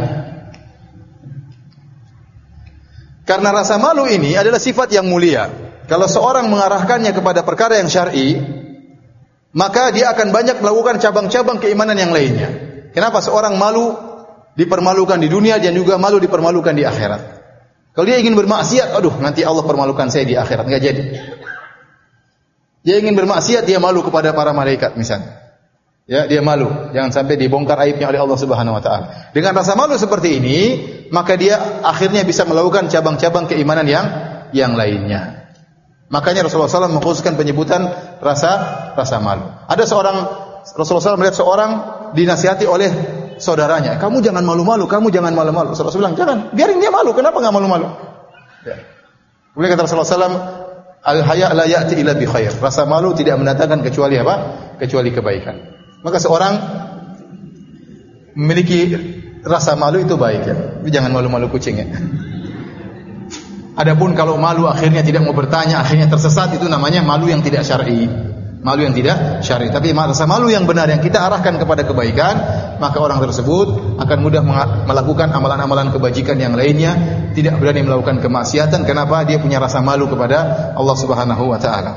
Karena rasa malu ini adalah sifat yang mulia. Kalau seorang mengarahkannya kepada perkara yang syar'i, maka dia akan banyak melakukan cabang-cabang keimanan yang lainnya. Kenapa seorang malu dipermalukan di dunia dan juga malu dipermalukan di akhirat? Kalau dia ingin bermaksiat, aduh nanti Allah permalukan saya di akhirat, enggak jadi. Dia ingin bermaksiat, dia malu kepada para malaikat misalnya. Ya, dia malu, jangan sampai dibongkar aibnya oleh Allah Subhanahu wa taala. Dengan rasa malu seperti ini, maka dia akhirnya bisa melakukan cabang-cabang keimanan yang yang lainnya. Makanya Rasulullah shallallahu alaihi wasallam mengkhususkan penyebutan rasa rasa malu. Ada seorang Rasulullah shallallahu alaihi wasallam melihat seorang dinasihati oleh saudaranya, "Kamu jangan malu-malu, kamu jangan malu-malu." Rasulullah bilang, "Jangan, biarin dia malu, kenapa enggak malu-malu?" Ya. Kemudian kata Rasulullah shallallahu alaihi wasallam, "Al-haya la ya'ti illa bi khair." Rasa malu tidak mendatangkan kecuali apa? Kecuali kebaikan. Maka seorang memiliki rasa malu itu baik ya. Tapi jangan malu-malu kucing ya. Adapun kalau malu akhirnya tidak mau bertanya, akhirnya tersesat, itu namanya malu yang tidak syar'i. Malu yang tidak syar'i. Tapi rasa malu yang benar yang kita arahkan kepada kebaikan, maka orang tersebut akan mudah melakukan amalan-amalan kebajikan yang lainnya, tidak berani melakukan kemaksiatan. Kenapa? Dia punya rasa malu kepada Allah Subhanahu wa taala.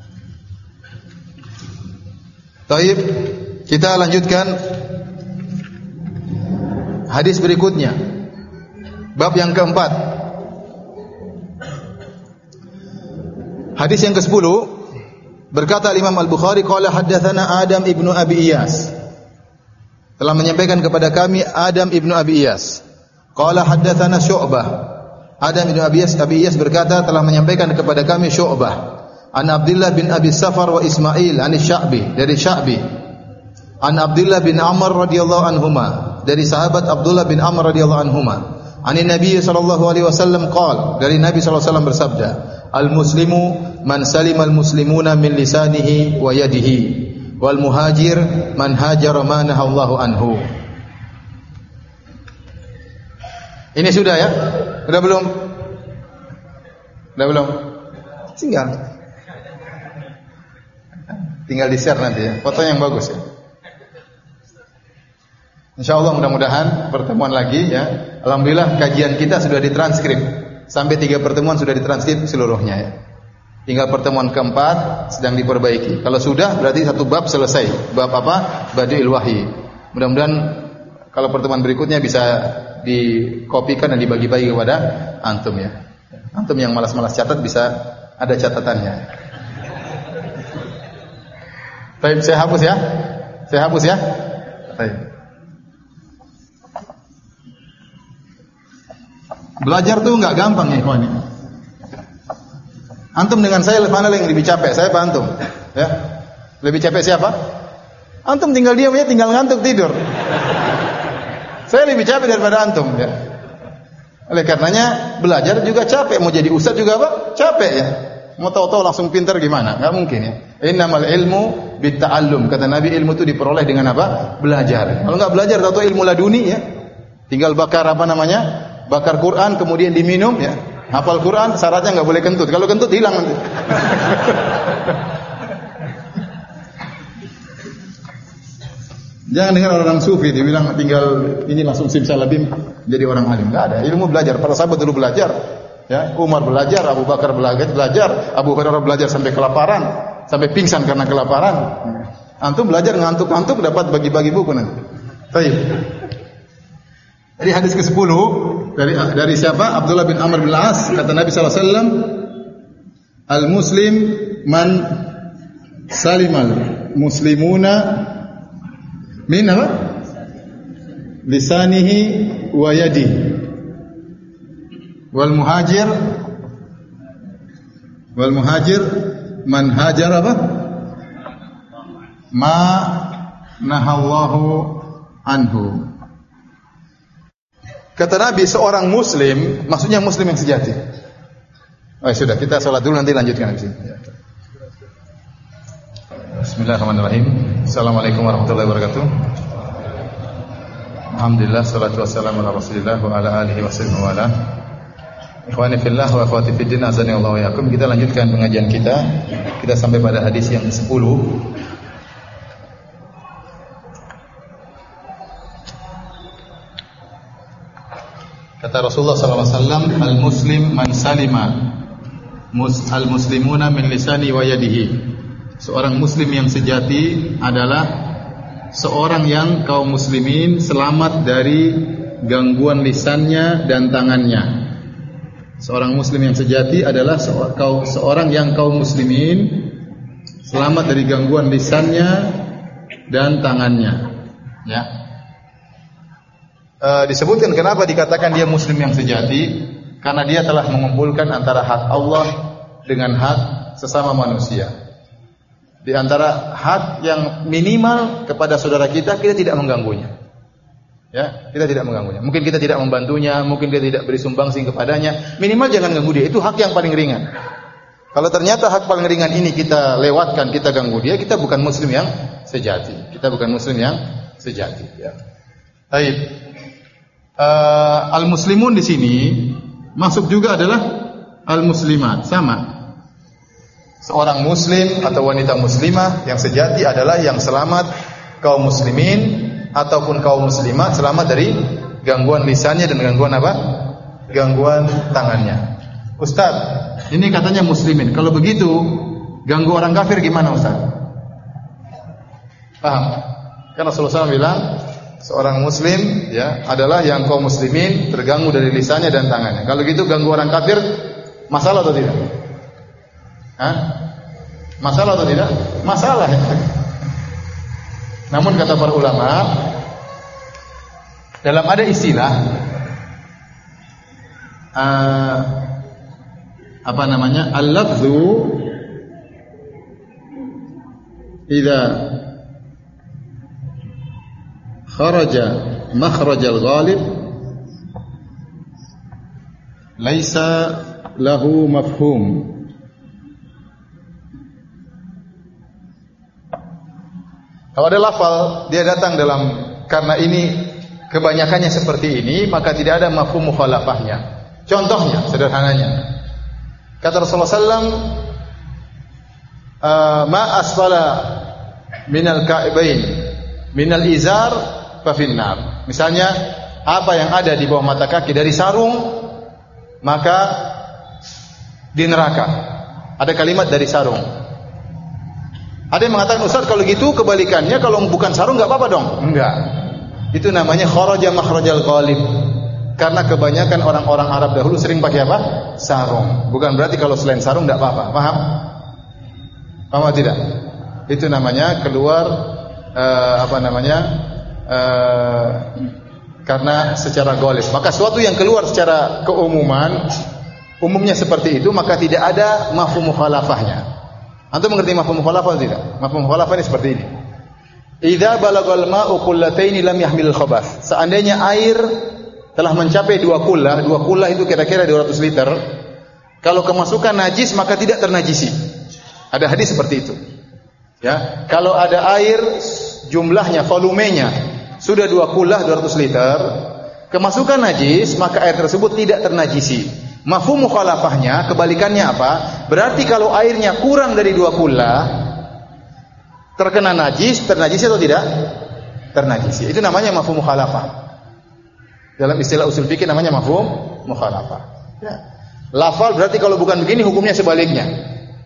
Baik, kita lanjutkan hadis berikutnya. Bab yang keempat. Hadis yang kesepuluh, berkata Imam Al-Bukhari, qala haddatsana Adam ibnu Abi Iyas. Telah menyampaikan kepada kami Adam ibnu Abi Iyas. Qala haddatsana Syu'bah. Adam ibnu Abi Iyas, Abi Iyas berkata telah menyampaikan kepada kami Syu'bah. An Abdullah bin Abi Safar wa Ismail an Sya'bi, dari Sya'bi. An Abdullah bin Amr radhiyallahu anhuma, dari sahabat Abdullah bin Amr radhiyallahu anhuma. An Nabi sallallahu alaihi wasallam qala, dari Nabi sallallahu alaihi wasallam bersabda, al-muslimu man salima al-muslimuna min lisanihi wa yadihi, wal muhajir man hajara ma nahallahu anhu. Ini sudah ya? Sudah belum? Sudah belum? Tinggal. Tinggal di-share nanti ya. Fotonya yang bagus ya. Insyaallah mudah-mudahan pertemuan lagi ya. Alhamdulillah kajian kita sudah ditranskrip. Sampai tiga pertemuan sudah ditranskrip seluruhnya ya. Tinggal pertemuan keempat sedang diperbaiki. Kalau sudah berarti satu bab selesai. Bab apa? Badi'il Wahyi. Mudah-mudahan kalau pertemuan berikutnya bisa dikopikan dan dibagi-bagi kepada antum ya. Antum yang malas-malas catat bisa ada catatannya. Baik, saya hapus ya. Saya hapus ya. Baik. Belajar tuh enggak gampang ya, ikhwan. Antum dengan saya mana yang lebih capek? Saya apa antum? Ya. Lebih capek siapa? Antum tinggal diam ya, tinggal ngantuk tidur. Saya lebih capek daripada antum ya. Oleh karenanya belajar juga capek, mau jadi ustaz juga apa? Capek ya. Mau tahu-tahu langsung pintar gimana? Enggak mungkin ya. Innamal ilmu bitta'allum. Kata Nabi, ilmu itu diperoleh dengan apa? Belajar. Kalau enggak belajar tahu-tahu ilmu laduni ya. Tinggal bakar apa namanya? Bakar Quran kemudian diminum ya. Hafal Quran syaratnya enggak boleh kentut. Kalau kentut hilang nanti. Jangan dengar orang sufi dia bilang tinggal ini langsung simsalabim jadi orang alim. Enggak ada. Ilmu belajar. Para sahabat dulu belajar. Ya, Umar belajar, Abu Bakar belajar, belajar, Abu Hurairah belajar sampai kelaparan. sampai pingsan karena kelaparan. Antum belajar ngantuk-ngantuk dapat bagi-bagi buku nanti. Baik. Jadi hadis kesepuluh dari dari siapa? Abdullah bin Amr bin Al-As, kata Nabi sallallahu alaihi wasallam, "Al-muslim man salimal muslimuna min apa? Lisanihi wa yadihi. Wal muhajir wal muhajir man hajar apa? Ma nahallahu anhu." Kata Nabi, seorang muslim, maksudnya muslim yang sejati. Oh, ya sudah, kita salat dulu nanti lanjutkan di sini. Bismillahirrahmanirrahim. Assalamualaikum warahmatullahi wabarakatuh. Alhamdulillah, salatu wassalamu ala Rasulillah wa ala alihi wasahbihi wa ala. Ikhwani fillah wa akhwati fiddin, azani Allah wa yakum. Kita lanjutkan pengajian kita. Kita sampai pada hadis yang kesepuluh. Kata Rasulullah sallallahu alaihi wasallam, "Al-muslim man salima al-muslimuna min lisani wa yadihi." Seorang muslim yang sejati adalah seorang yang kaum muslimin selamat dari gangguan lisannya dan tangannya. Seorang muslim yang sejati adalah seorang yang kaum muslimin selamat dari gangguan lisannya dan tangannya. Ya. E, disebutkan kenapa dikatakan dia muslim yang sejati, karena dia telah mengumpulkan antara hak Allah dengan hak sesama manusia. Di antara hak yang minimal kepada saudara kita, kita tidak mengganggunya. Ya, kita tidak mengganggunya. Mungkin kita tidak membantunya, mungkin kita tidak beri sumbangsih kepadanya. Minimal jangan ganggu dia. Itu hak yang paling ringan. Kalau ternyata hak paling ringan ini kita lewatkan, kita ganggu dia, kita bukan muslim yang sejati. Kita bukan muslim yang sejati. Ya. Baik. Uh, al-muslimun di sini masuk juga adalah al-muslimat, sama. Seorang muslim atau wanita muslimah yang sejati adalah yang selamat kaum muslimin ataupun kaum muslimat selamat dari gangguan lisannya dan gangguan apa? Gangguan tangannya. Ustaz, ini katanya muslimin. Kalau begitu, ganggu orang kafir gimana, Ustaz? Paham? Karena Rasulullah shallallahu alaihi wasallam bilang seorang muslim ya adalah yang kaum muslimin terganggu dari lisannya dan tangannya. Kalau gitu ganggu orang kafir masalah atau tidak? Hah? Masalah atau tidak? Masalah. Namun kata para ulama, dalam ada istilah uh, apa namanya? Al-lafzu idza kharaja makhrajal ghalib laisa lahu mafhum. Kalau ada lafal dia datang dalam karena ini kebanyakannya seperti ini, maka tidak ada mafhum mukhalafahnya. Contohnya sederhananya, kata Rasulullah sallallahu alaihi wasallam, ma asfala minal ka'ibain minal izar fa finnar. Misalnya apa yang ada di bawah mata kaki dari sarung maka di neraka. Ada kalimat dari sarung. Ada yang mengatakan, Ustaz kalau gitu kebalikannya, kalau bukan sarung enggak apa-apa dong? Enggak. Itu namanya kharaja makhrajal ghalib. Karena kebanyakan orang-orang Arab dahulu sering pakai apa? Sarung. Bukan berarti kalau selain sarung enggak apa-apa. Paham? Paham atau tidak? Itu namanya keluar Uh, apa namanya uh, karena secara ghalib. Maka suatu yang keluar secara keumuman, umumnya seperti itu, maka tidak ada mafhum mukhalafahnya. Antum mengerti mafhum mukhalafah atau tidak? Mafhum mukhalafah ini seperti ini. Idza balagal ma'u qullataini lam yahmilul khabath. Seandainya air telah mencapai dua kullah, dua kullah itu kira-kira dua ratus liter. Kalau kemasukan najis maka tidak ternajisi. Ada hadis seperti itu. Ya, kalau ada air jumlahnya, volumenya sudah dua kullah dua ratus liter, kemasukan najis, maka air tersebut tidak ternajisi. Mafhum mukhalafahnya kebalikannya apa? Berarti kalau airnya kurang dari dua kullah, terkena najis, ternajisi atau tidak? Ternajisi. Itu namanya mafhum mukhalafah. Dalam istilah usul fikih namanya mafhum mukhalafah. Ya. Lafal berarti kalau bukan begini hukumnya sebaliknya.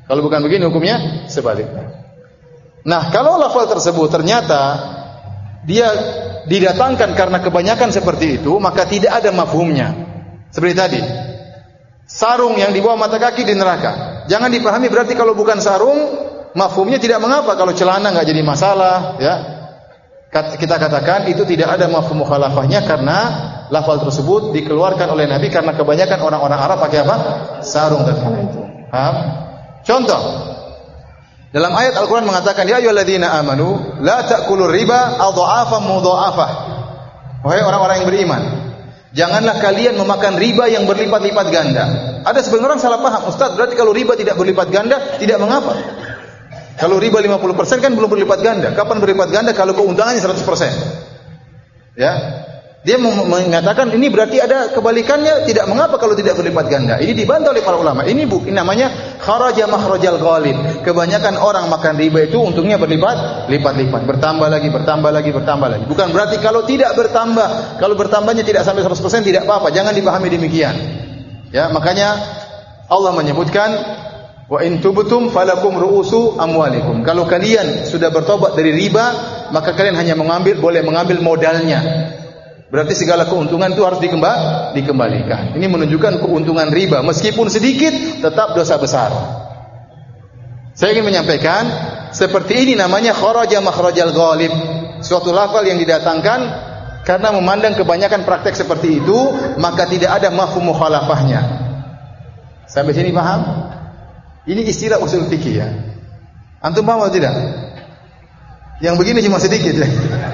Kalau bukan begini hukumnya sebaliknya. Nah, kalau lafal tersebut ternyata dia didatangkan karena kebanyakan seperti itu, maka tidak ada mafhumnya. Seperti tadi, sarung yang di bawah mata kaki di neraka. Jangan dipahami berarti kalau bukan sarung, mafhumnya tidak mengapa. Kalau celana enggak jadi masalah, ya. Kita katakan itu tidak ada mafhum mukhalafahnya karena lafal tersebut dikeluarkan oleh Nabi karena kebanyakan orang-orang Arab pakai apa? Sarung tatkala itu. Paham? Contoh, dalam ayat Al-Quran mengatakan, ya ayyuhalladzina amanu la ta'kulur riba adha'afan mudha'afah. Wahai orang-orang yang beriman, janganlah kalian memakan riba yang berlipat-lipat ganda. Ada sebagian orang salah paham, Ustaz, berarti kalau riba tidak berlipat ganda tidak mengapa. Kalau riba lima puluh persen kan belum berlipat ganda. Kapan berlipat ganda? Kalau keuntungannya seratus persen. Ya. Dia mengatakan ini berarti ada kebalikannya, tidak mengapa kalau tidak berlipat ganda. Ini dibantah oleh para ulama. Ini bukan namanya kharaja makhrajal ghalib. Kebanyakan orang makan riba itu untungnya berlipat, lipat-lipat, bertambah lagi, bertambah lagi, bertambah lagi. Bukan berarti kalau tidak bertambah, kalau bertambahnya tidak sampai seratus persen tidak apa-apa. Jangan dipahami demikian. Ya, makanya Allah menyebutkan wa in tubtum falakum ru'usu amwalikum. Kalau kalian sudah bertobat dari riba, maka kalian hanya mengambil boleh mengambil modalnya. Berarti segala keuntungan itu harus dikembalikan. Ini menunjukkan keuntungan riba. Meskipun sedikit, tetap dosa besar. Saya ingin menyampaikan, seperti ini namanya kharaja makhrajal ghalib. Suatu lafal yang didatangkan karena memandang kebanyakan praktek seperti itu, maka tidak ada mafhum mukhalafahnya. Sampai sini paham? Ini istilah usul fikih ya. Antum paham atau tidak? Yang begini cuma sedikit ya.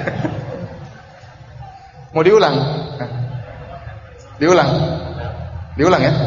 Mau diulang? Diulang? Diulang ya?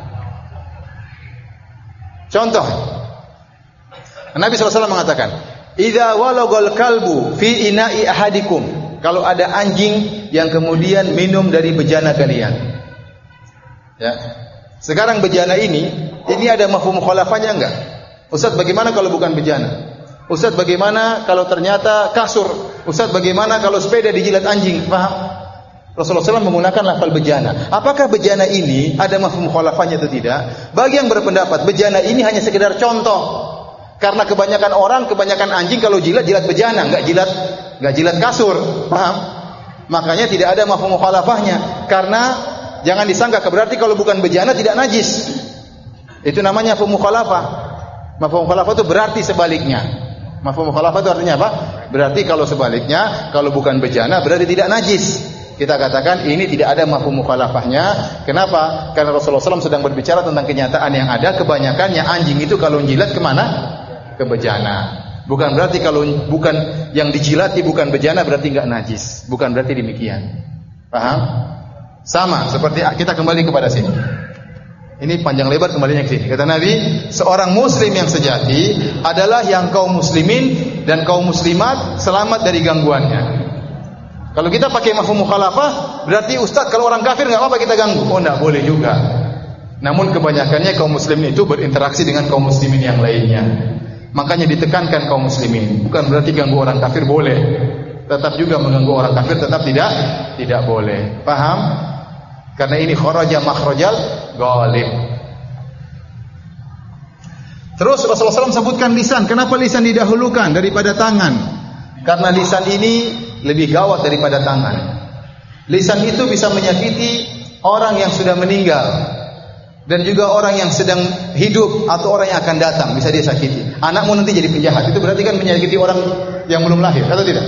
Contoh, Nabi shallallahu alaihi wasallam mengatakan, idza walagal kalbu fi ina'i ahadikum. Kalau ada anjing yang kemudian minum dari bejana kalian. Ya. Sekarang bejana ini, ini ada mafhum mukhalafahnya enggak? Ustaz, bagaimana kalau bukan bejana? Ustaz, bagaimana kalau ternyata kasur? Ustaz, bagaimana kalau sepeda dijilat anjing? Paham? Rasulullah shallallahu alaihi wasallam menggunakan lafal bejana. Apakah bejana ini ada mafhum mukhalafahnya atau tidak? Bagi yang berpendapat bejana ini hanya sekedar contoh. Karena kebanyakan orang, kebanyakan anjing kalau jilat jilat bejana, enggak jilat enggak jilat kasur. Paham? Makanya tidak ada mafhum mukhalafahnya. Karena jangan disangka berarti kalau bukan bejana tidak najis. Itu namanya mafhum mukhalafah. Mafhum mukhalafah itu berarti sebaliknya. Mafhum mukhalafah itu artinya apa? Berarti kalau sebaliknya, kalau bukan bejana berarti tidak najis. Kita katakan ini tidak ada mafhum mukhalafahnya. Kenapa? Karena Rasulullah shallallahu alaihi wasallam sedang berbicara tentang kenyataan yang ada. Kebanyakannya anjing itu kalau jilat kemana? Ke bejana. Bukan berarti kalau bukan yang dijilati bukan bejana berarti enggak najis. Bukan berarti demikian. Paham? Sama seperti kita kembali kepada sini. Ini panjang lebar kembalinya ke sini. Kata Nabi, seorang muslim yang sejati adalah yang kaum muslimin dan kaum muslimat selamat dari gangguannya. Kalau kita pakai mafhum mukhalafah, berarti ustaz kalau orang kafir enggak apa-apa kita ganggu. Oh, enggak boleh juga. Namun kebanyakannya kaum muslimin itu berinteraksi dengan kaum muslimin yang lainnya. Makanya ditekankan kaum muslimin. Bukan berarti ganggu orang kafir boleh. Tetap juga mengganggu orang kafir tetap tidak tidak boleh. Paham? Karena ini kharaja makhrajal ghalib. Terus Rasulullah shallallahu alaihi wasallam sebutkan lisan. Kenapa lisan didahulukan daripada tangan? Karena lisan ini lebih gawat daripada tangan. Lisan itu bisa menyakiti orang yang sudah meninggal dan juga orang yang sedang hidup atau orang yang akan datang, bisa dia sakiti. Anakmu nanti jadi penjahat, itu berarti kan menyakiti orang yang belum lahir, atau tidak?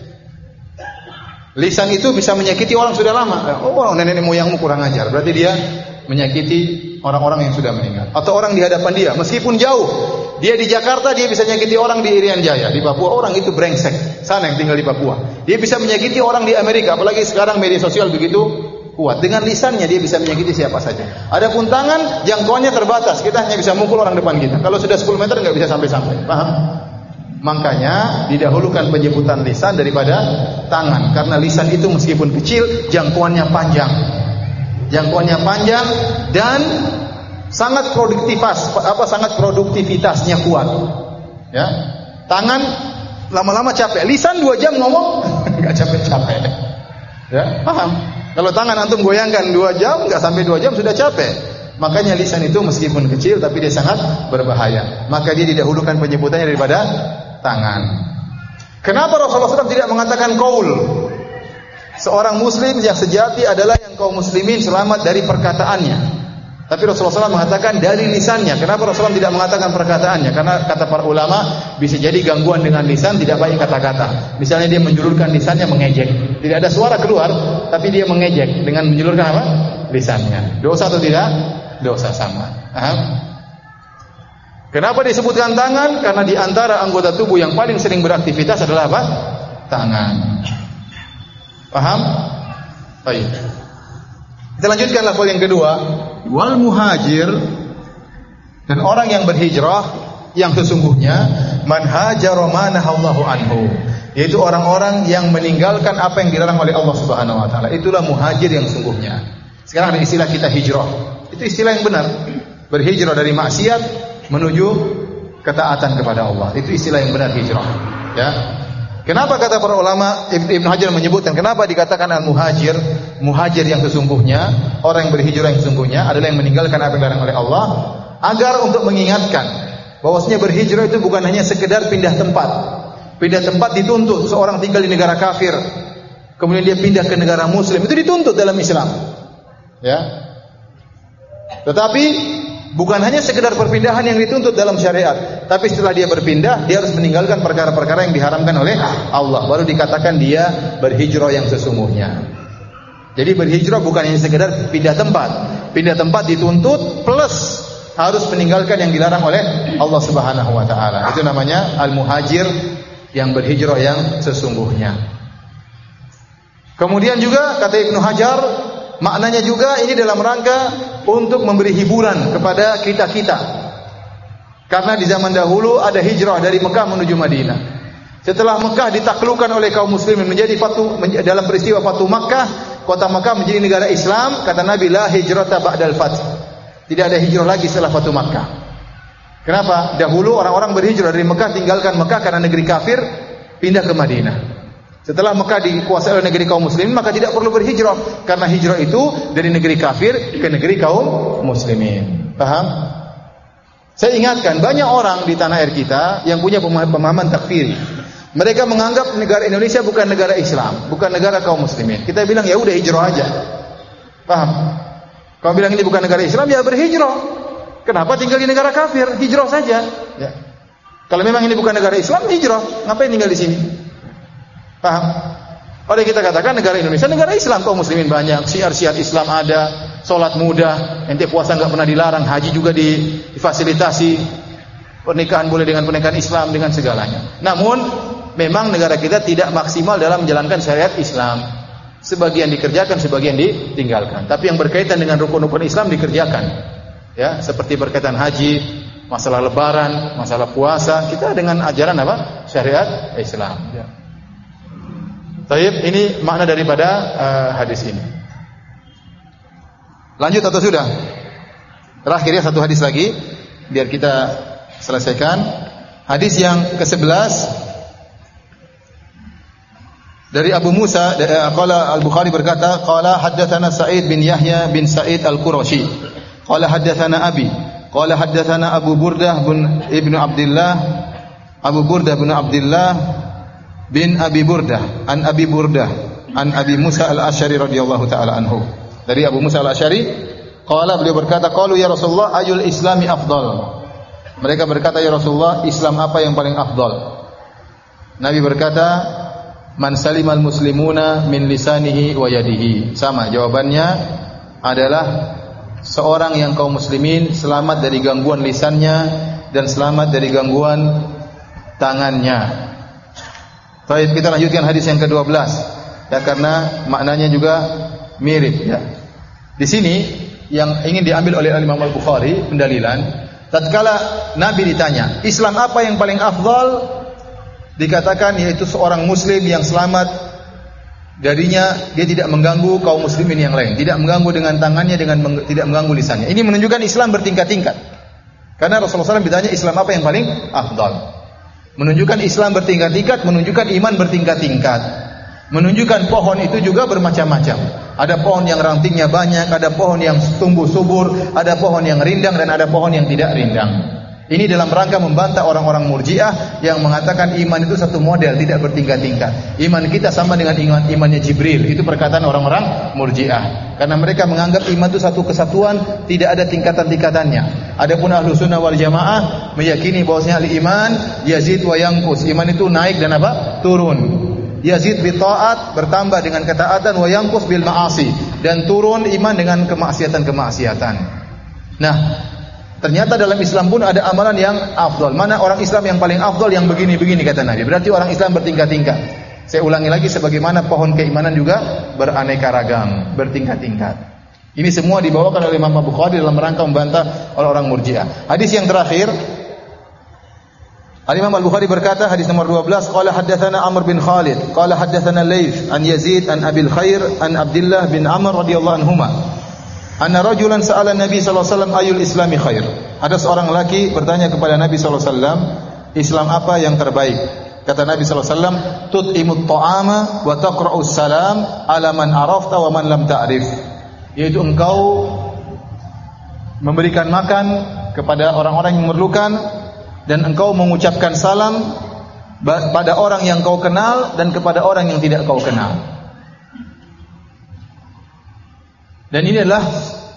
Lisan itu bisa menyakiti orang sudah lama. Oh, nenek moyangmu kurang ajar, berarti dia menyakiti orang-orang yang sudah meninggal atau orang di hadapan dia meskipun jauh. Dia di Jakarta, dia bisa menyakiti orang di Irian Jaya. Di Papua orang itu brengsek, sana yang tinggal di Papua. Dia bisa menyakiti orang di Amerika, apalagi sekarang media sosial begitu kuat. Dengan lisannya dia bisa menyakiti siapa saja. Adapun tangan, jangkauannya terbatas. Kita hanya bisa mukul orang depan kita. Kalau sudah sepuluh meter nggak bisa sampai-sampai. Paham? Makanya didahulukan penyebutan lisan daripada tangan. Karena lisan itu meskipun kecil, jangkauannya panjang. Jangkauannya panjang dan sangat produktivitas, apa sangat produktivitasnya kuat. Ya. Tangan lama-lama capek. Lisan dua jam ngomong enggak capek-capek. Ya, paham? Kalau tangan antum goyangkan dua jam, enggak sampai dua jam sudah capek. Makanya lisan itu meskipun kecil tapi dia sangat berbahaya. Maka dia didahulukan penyebutannya daripada tangan. Kenapa Rasulullah shallallahu alaihi wasallam tidak mengatakan qaul? Seorang muslim yang sejati adalah yang kaum muslimin selamat dari perkataannya. Tapi Rasulullah shallallahu alaihi wasallam mengatakan dari lisannya. Kenapa Rasulullah tidak mengatakan perkataannya? Karena kata para ulama bisa jadi gangguan dengan lisan, tidak baik kata-kata. Misalnya dia menjulurkan lisannya mengejek, tidak ada suara keluar, tapi dia mengejek dengan menjulurkan apa? Lisannya. Dosa atau tidak? Dosa sama. Paham? Kenapa disebutkan tangan? Karena di antara anggota tubuh yang paling sering beraktivitas adalah apa? Tangan. Paham? Baik. Kita lanjutkan lafal yang kedua. Wal muhajir, dan orang yang berhijrah yang sesungguhnya man hajara ma nahallahu anhu, yaitu orang-orang yang meninggalkan apa yang dilarang oleh Allah Subhanahu wa taala. Itulah muhajir yang sesungguhnya. Sekarang ada istilah kita hijrah. Itu istilah yang benar. Berhijrah dari maksiat menuju ketaatan kepada Allah. Itu istilah yang benar, hijrah. Ya. Kenapa kata para ulama, Ibnu Hajar menyebutkan kenapa dikatakan al-muhajir, muhajir yang sesungguhnya, orang yang berhijrah yang sesungguhnya adalah yang meninggalkan apa yang dilarang oleh Allah, agar untuk mengingatkan bahwasanya berhijrah itu bukan hanya sekedar pindah tempat. Pindah tempat dituntut. Seorang tinggal di negara kafir, kemudian dia pindah ke negara muslim, itu dituntut dalam Islam. Ya. Tetapi bukan hanya sekedar perpindahan yang dituntut dalam syariat, tapi setelah dia berpindah, dia harus meninggalkan perkara-perkara yang diharamkan oleh Allah. Baru dikatakan dia berhijrah yang sesungguhnya. Jadi berhijrah bukan hanya sekedar pindah tempat. Pindah tempat dituntut plus harus meninggalkan yang dilarang oleh Allah Subhanahu wa taala. Itu namanya al-muhajir, yang berhijrah yang sesungguhnya. Kemudian juga kata Ibnu Hajar, maknanya juga ini dalam rangka untuk memberi hiburan kepada kita-kita. Karena di zaman dahulu ada hijrah dari Mekah menuju Madinah. Setelah Mekah ditaklukkan oleh kaum muslimin menjadi fatu, dalam peristiwa Fatu Makkah, kota Makkah menjadi negara Islam, kata Nabi la hijrata ba'dal fath. Tidak ada hijrah lagi setelah Fatu Makkah. Kenapa? Dahulu orang-orang berhijrah dari Mekah, tinggalkan Mekah karena negeri kafir, pindah ke Madinah. Setelah Mekah dikuasai oleh negeri kaum muslimin, maka tidak perlu berhijrah, karena hijrah itu dari negeri kafir ke negeri kaum muslimin. Paham? Saya ingatkan, banyak orang di tanah air kita yang punya pemahaman takfiri. Mereka menganggap negara Indonesia bukan negara Islam, bukan negara kaum muslimin. Kita bilang ya udah hijrah aja. Paham? Kalau bilang ini bukan negara Islam, ya berhijrah. Kenapa tinggal di negara kafir? Hijrah saja. Ya. Kalau memang ini bukan negara Islam, hijrah. Ngapain tinggal di sini? Paham? Oleh kita katakan negara Indonesia negara Islam, kaum muslimin banyak, syiar-syiar Islam ada, sholat mudah, ente puasa nggak pernah dilarang, haji juga difasilitasi, pernikahan boleh dengan pernikahan Islam dengan segalanya. Namun memang negara kita tidak maksimal dalam menjalankan syariat Islam. Sebagian dikerjakan, sebagian ditinggalkan. Tapi yang berkaitan dengan rukun-rukun Islam dikerjakan. Ya, seperti berkaitan haji, masalah lebaran, masalah puasa, kita dengan ajaran apa? Syariat Islam. Ya. Baik, ini makna daripada uh, hadis ini. Lanjut atau sudah? Terakhir ya, satu hadis lagi biar kita selesaikan. Hadis yang kesebelas dari Abu Musa, qala Al-Bukhari berkata, qala haddatsana Sa'id bin Yahya bin Sa'id Al-Qurashi, qala haddatsana Abi, qala haddatsana Abu Burdah bin Ibnu Abdullah, Abu Burdah bin Abdullah bin Abi Burdah, an Abi Burdah, an Abi Musa Al-Asy'ari radhiyallahu taala anhu. Dari Abu Musa Al-Asy'ari, qala beliau berkata, qalu ya Rasulullah ayul islami afdal. Mereka berkata, ya Rasulullah, Islam apa yang paling afdal? Nabi berkata, man salimal muslimuna min lisanihi wa yadihi. Sama jawabannya adalah seorang yang kaum muslimin selamat dari gangguan lisannya dan selamat dari gangguan tangannya. Baik, kita lanjutkan hadis yang kedua belas. Ya, karena maknanya juga mirip ya. Di sini yang ingin diambil oleh Imam Al-Bukhari pendalilan, tatkala Nabi ditanya, Islam apa yang paling afdal? Dikatakan yaitu seorang muslim yang selamat darinya, dia tidak mengganggu kaum muslimin yang lain, tidak mengganggu dengan tangannya, dengan meng, tidak mengganggu lisannya. Ini menunjukkan Islam bertingkat-tingkat. Karena Rasulullah shallallahu alaihi wasallam ditanya Islam apa yang paling afdal. Menunjukkan Islam bertingkat-tingkat, menunjukkan iman bertingkat-tingkat. Menunjukkan pohon itu juga bermacam-macam. Ada pohon yang rantingnya banyak, ada pohon yang tumbuh subur, ada pohon yang rindang dan ada pohon yang tidak rindang. Ini dalam rangka membantah orang-orang Murji'ah yang mengatakan iman itu satu model, tidak bertingkat-tingkat. Iman kita sama dengan iman imannya Jibril. Itu perkataan orang-orang Murji'ah. Karena mereka menganggap iman itu satu kesatuan, tidak ada tingkatan-tingkatannya. Adapun Ahlus Sunnah wal Jamaah meyakini bahwasanya al-iman yazid wa yanqus. Iman itu naik dan apa? Turun. Yazid bi taat, bertambah dengan ketaatan, wa yanqus bil ma'asi, dan turun iman dengan kemaksiatan-kemaksiatan. Nah, ternyata dalam Islam pun ada amalan yang afdal. Mana orang Islam yang paling afdal? Yang begini-begini kata Nabi. Berarti orang Islam bertingkat-tingkat. Saya ulangi lagi, sebagaimana pohon keimanan juga beraneka ragam, bertingkat-tingkat. Ini semua dibawakan oleh Imam Bukhari dalam rangka membantah orang-orang Murji'ah. Hadis yang terakhir, Al-Imam Al-Bukhari berkata, hadis nomor dua belas, qala haddatsana Amr bin Khalid, qala haddatsana Laits an Yazid an Abil Khair an Abdullah bin Amr radhiyallahu anhuma. Anna rajulan sa'ala Nabi sallallahu alaihi wasallam ayul islami khair. Ada seorang laki bertanya kepada Nabi sallallahu alaihi wasallam, Islam apa yang terbaik? Kata Nabi sallallahu alaihi wasallam, tut'imut ta'ama wa taqra'us salam ala man arafta wa man lam ta'rif. Yaitu engkau memberikan makan kepada orang-orang yang memerlukan dan engkau mengucapkan salam pada orang yang kau kenal dan kepada orang yang tidak kau kenal. Dan ini adalah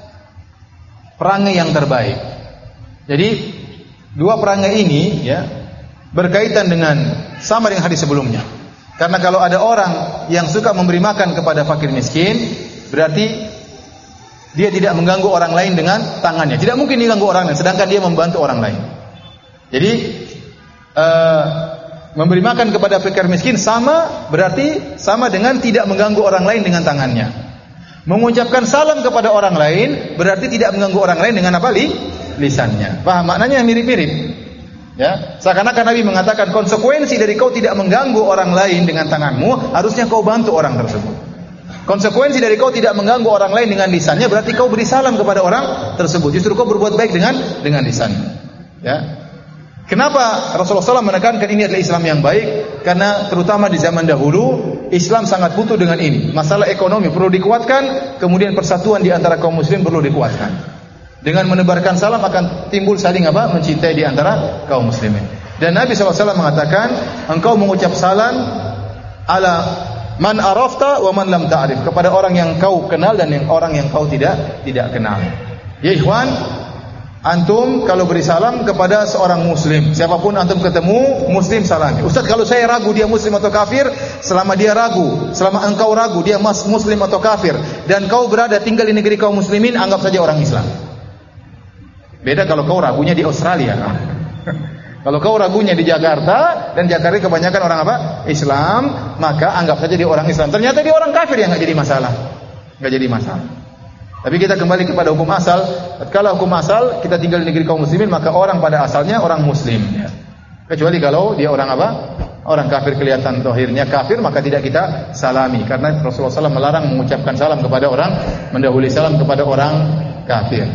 perangai yang terbaik. Jadi dua perangai ini ya berkaitan dengan sama dengan hadis sebelumnya. Karena kalau ada orang yang suka memberi makan kepada fakir miskin, berarti dia tidak mengganggu orang lain dengan tangannya. Tidak mungkin diganggu orang lain, sedangkan dia membantu orang lain. Jadi uh, memberi makan kepada fakir miskin sama berarti sama dengan tidak mengganggu orang lain dengan tangannya. Mengucapkan salam kepada orang lain berarti tidak mengganggu orang lain dengan apa? Li? Lisannya. Paham maknanya? Mirip-mirip. Ya, seakan-akan Nabi mengatakan konsekuensi dari kau tidak mengganggu orang lain dengan tanganmu, harusnya kau bantu orang tersebut. Konsekuensi dari kau tidak mengganggu orang lain dengan lisannya berarti kau beri salam kepada orang tersebut. Justru kau berbuat baik dengan dengan lisannya. Ya. Kenapa Rasulullah shallallahu alaihi wasallam menekankan ini adalah Islam yang baik? Karena terutama di zaman dahulu Islam sangat butuh dengan ini. Masalah ekonomi perlu dikuatkan, kemudian persatuan di antara kaum muslim perlu dikuatkan. Dengan menebarkan salam akan timbul saling apa? Mencintai di antara kaum muslimin. Dan Nabi shallallahu alaihi wasallam mengatakan, engkau mengucap salam ala man arafta wa man lam ta'rif, kepada orang yang kau kenal dan yang orang yang kau tidak tidak kenal. Ya ikhwan, antum kalau beri salam kepada seorang muslim, siapapun antum ketemu, muslim salami. Ustaz, kalau saya ragu dia muslim atau kafir, selama dia ragu, selama engkau ragu dia mas muslim atau kafir, dan kau berada tinggal di negeri kaum muslimin, anggap saja orang Islam. Beda kalau kau ragunya di Australia. Kalau kau ragunya di Jakarta, dan Jakarta kebanyakan orang apa? Islam, maka anggap saja dia orang Islam. Ternyata dia orang kafir, ya nggak jadi masalah. Nggak jadi masalah. Tapi kita kembali kepada hukum asal. Kalau hukum asal kita tinggal di negeri kaum muslimin, maka orang pada asalnya orang muslim ya. Kecuali kalau dia orang apa? Orang kafir, kelihatan zahirnya kafir, maka tidak kita salami. Karena Rasulullah shallallahu alaihi wasallam melarang mengucapkan salam kepada orang, mendahului salam kepada orang kafir.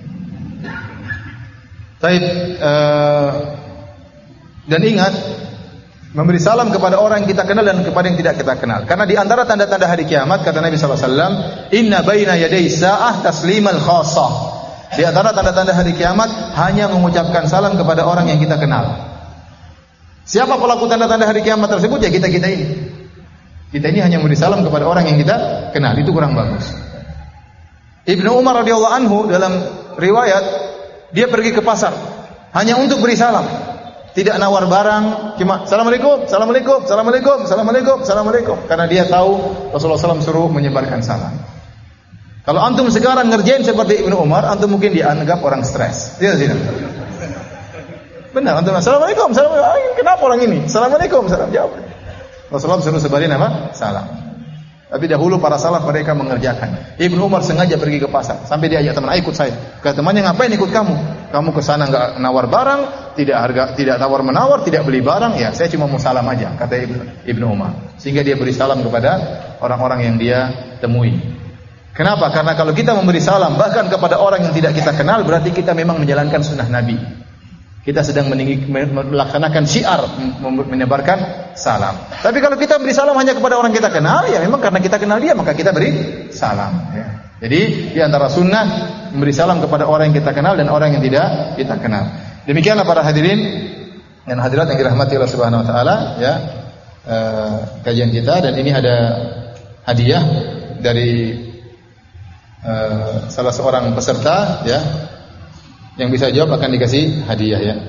Baik, uh, dan ingat, memberi salam kepada orang yang kita kenal dan kepada yang tidak kita kenal. Karena di antara tanda-tanda hari kiamat, kata Nabi sallallahu alaihi wasallam, inna baina yaday sa'ah taslimal khassah. Di antara tanda-tanda hari kiamat hanya mengucapkan salam kepada orang yang kita kenal. Siapa pelaku tanda-tanda hari kiamat tersebut? Ya kita-kita ini. Kita ini hanya memberi salam kepada orang yang kita kenal. Itu kurang bagus. Ibnu Umar radhiyallahu anhu dalam riwayat, dia pergi ke pasar hanya untuk beri salam. Tidak nawar barang, cuma assalamualaikum, assalamualaikum, assalamualaikum, assalamualaikum, assalamualaikum. Karena dia tahu Rasulullah shallallahu alaihi wasallam suruh menyebarkan salam. Kalau antum sekarang ngerjain seperti Ibnu Umar, antum mungkin dianggap orang stres. Tidak tidak. Benar, antum assalamualaikum, assalamualaikum. Kenapa orang ini? Assalamualaikum, salam jawab. Rasulullah suruh sebarin apa? Salam. Tapi dahulu para salaf mereka mengerjakan. Ibnu Umar sengaja pergi ke pasar sampai dia ajak teman, "Ayo ikut saya." Kata temannya, "Ngapain ikut kamu? Kamu ke sana enggak nawar barang, tidak harga, tidak tawar menawar, tidak beli barang." "Ya, saya cuma mau salam aja," kata Ibnu, Ibnu Umar. Sehingga dia beri salam kepada orang-orang yang dia temui. Kenapa? Karena kalau kita memberi salam bahkan kepada orang yang tidak kita kenal, berarti kita memang menjalankan sunnah Nabi. kita sedang meninggi, melaksanakan syiar menyebarkan salam. Tapi kalau kita beri salam hanya kepada orang kita kenal, ya memang karena kita kenal dia maka kita beri salam. Ya. Jadi di antara sunnah memberi salam kepada orang yang kita kenal dan orang yang tidak kita kenal. Demikianlah para hadirin dan hadirat yang dirahmati Allah Subhanahu Wa Taala, ya eh, kajian kita, dan ini ada hadiah dari eh, salah seorang peserta, ya. Yang bisa jawab akan dikasih hadiah, ya.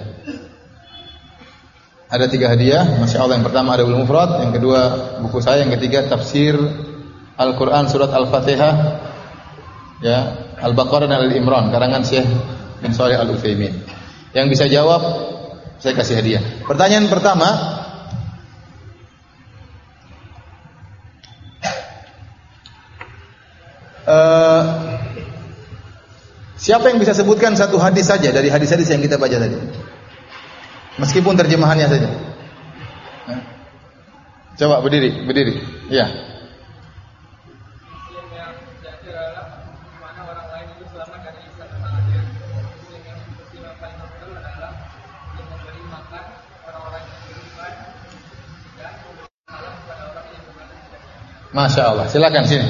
Ada tiga hadiah, masya Allah. Yang pertama ada Adabul Mufrad, yang kedua buku saya, yang ketiga tafsir Al-Quran surat Al-Fatihah, ya, Al-Baqarah dan Al-Imran karangan Syekh bin Shalih Al-Utsaimin. Yang bisa jawab saya kasih hadiah. Pertanyaan pertama, uh, siapa yang bisa sebutkan satu hadis saja dari hadis-hadis yang kita baca tadi? Meskipun terjemahannya saja. Coba berdiri, berdiri. Ya. Masya Allah. Silakan sini.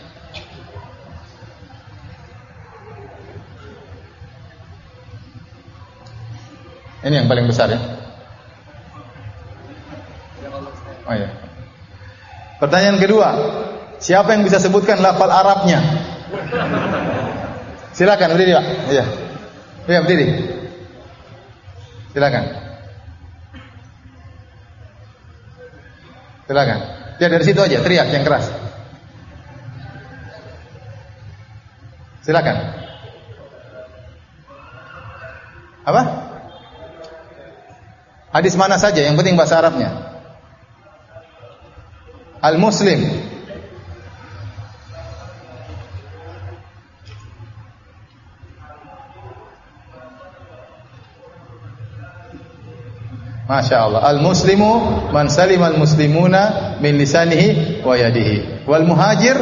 Ini yang paling besar, ya. Oh ya. Pertanyaan kedua, siapa yang bisa sebutkan lafal Arabnya? Silakan berdiri, Pak. Iya. Iya, berdiri. Silakan. Silakan. Ya, dari situ aja, teriak yang keras. Silakan. Apa? Hadis mana saja, yang penting bahasa Arabnya. Al-Muslim. Masya Allah. Al-Muslimu man salimal muslimuna min lisanihi wa yadihi. Wal muhajir.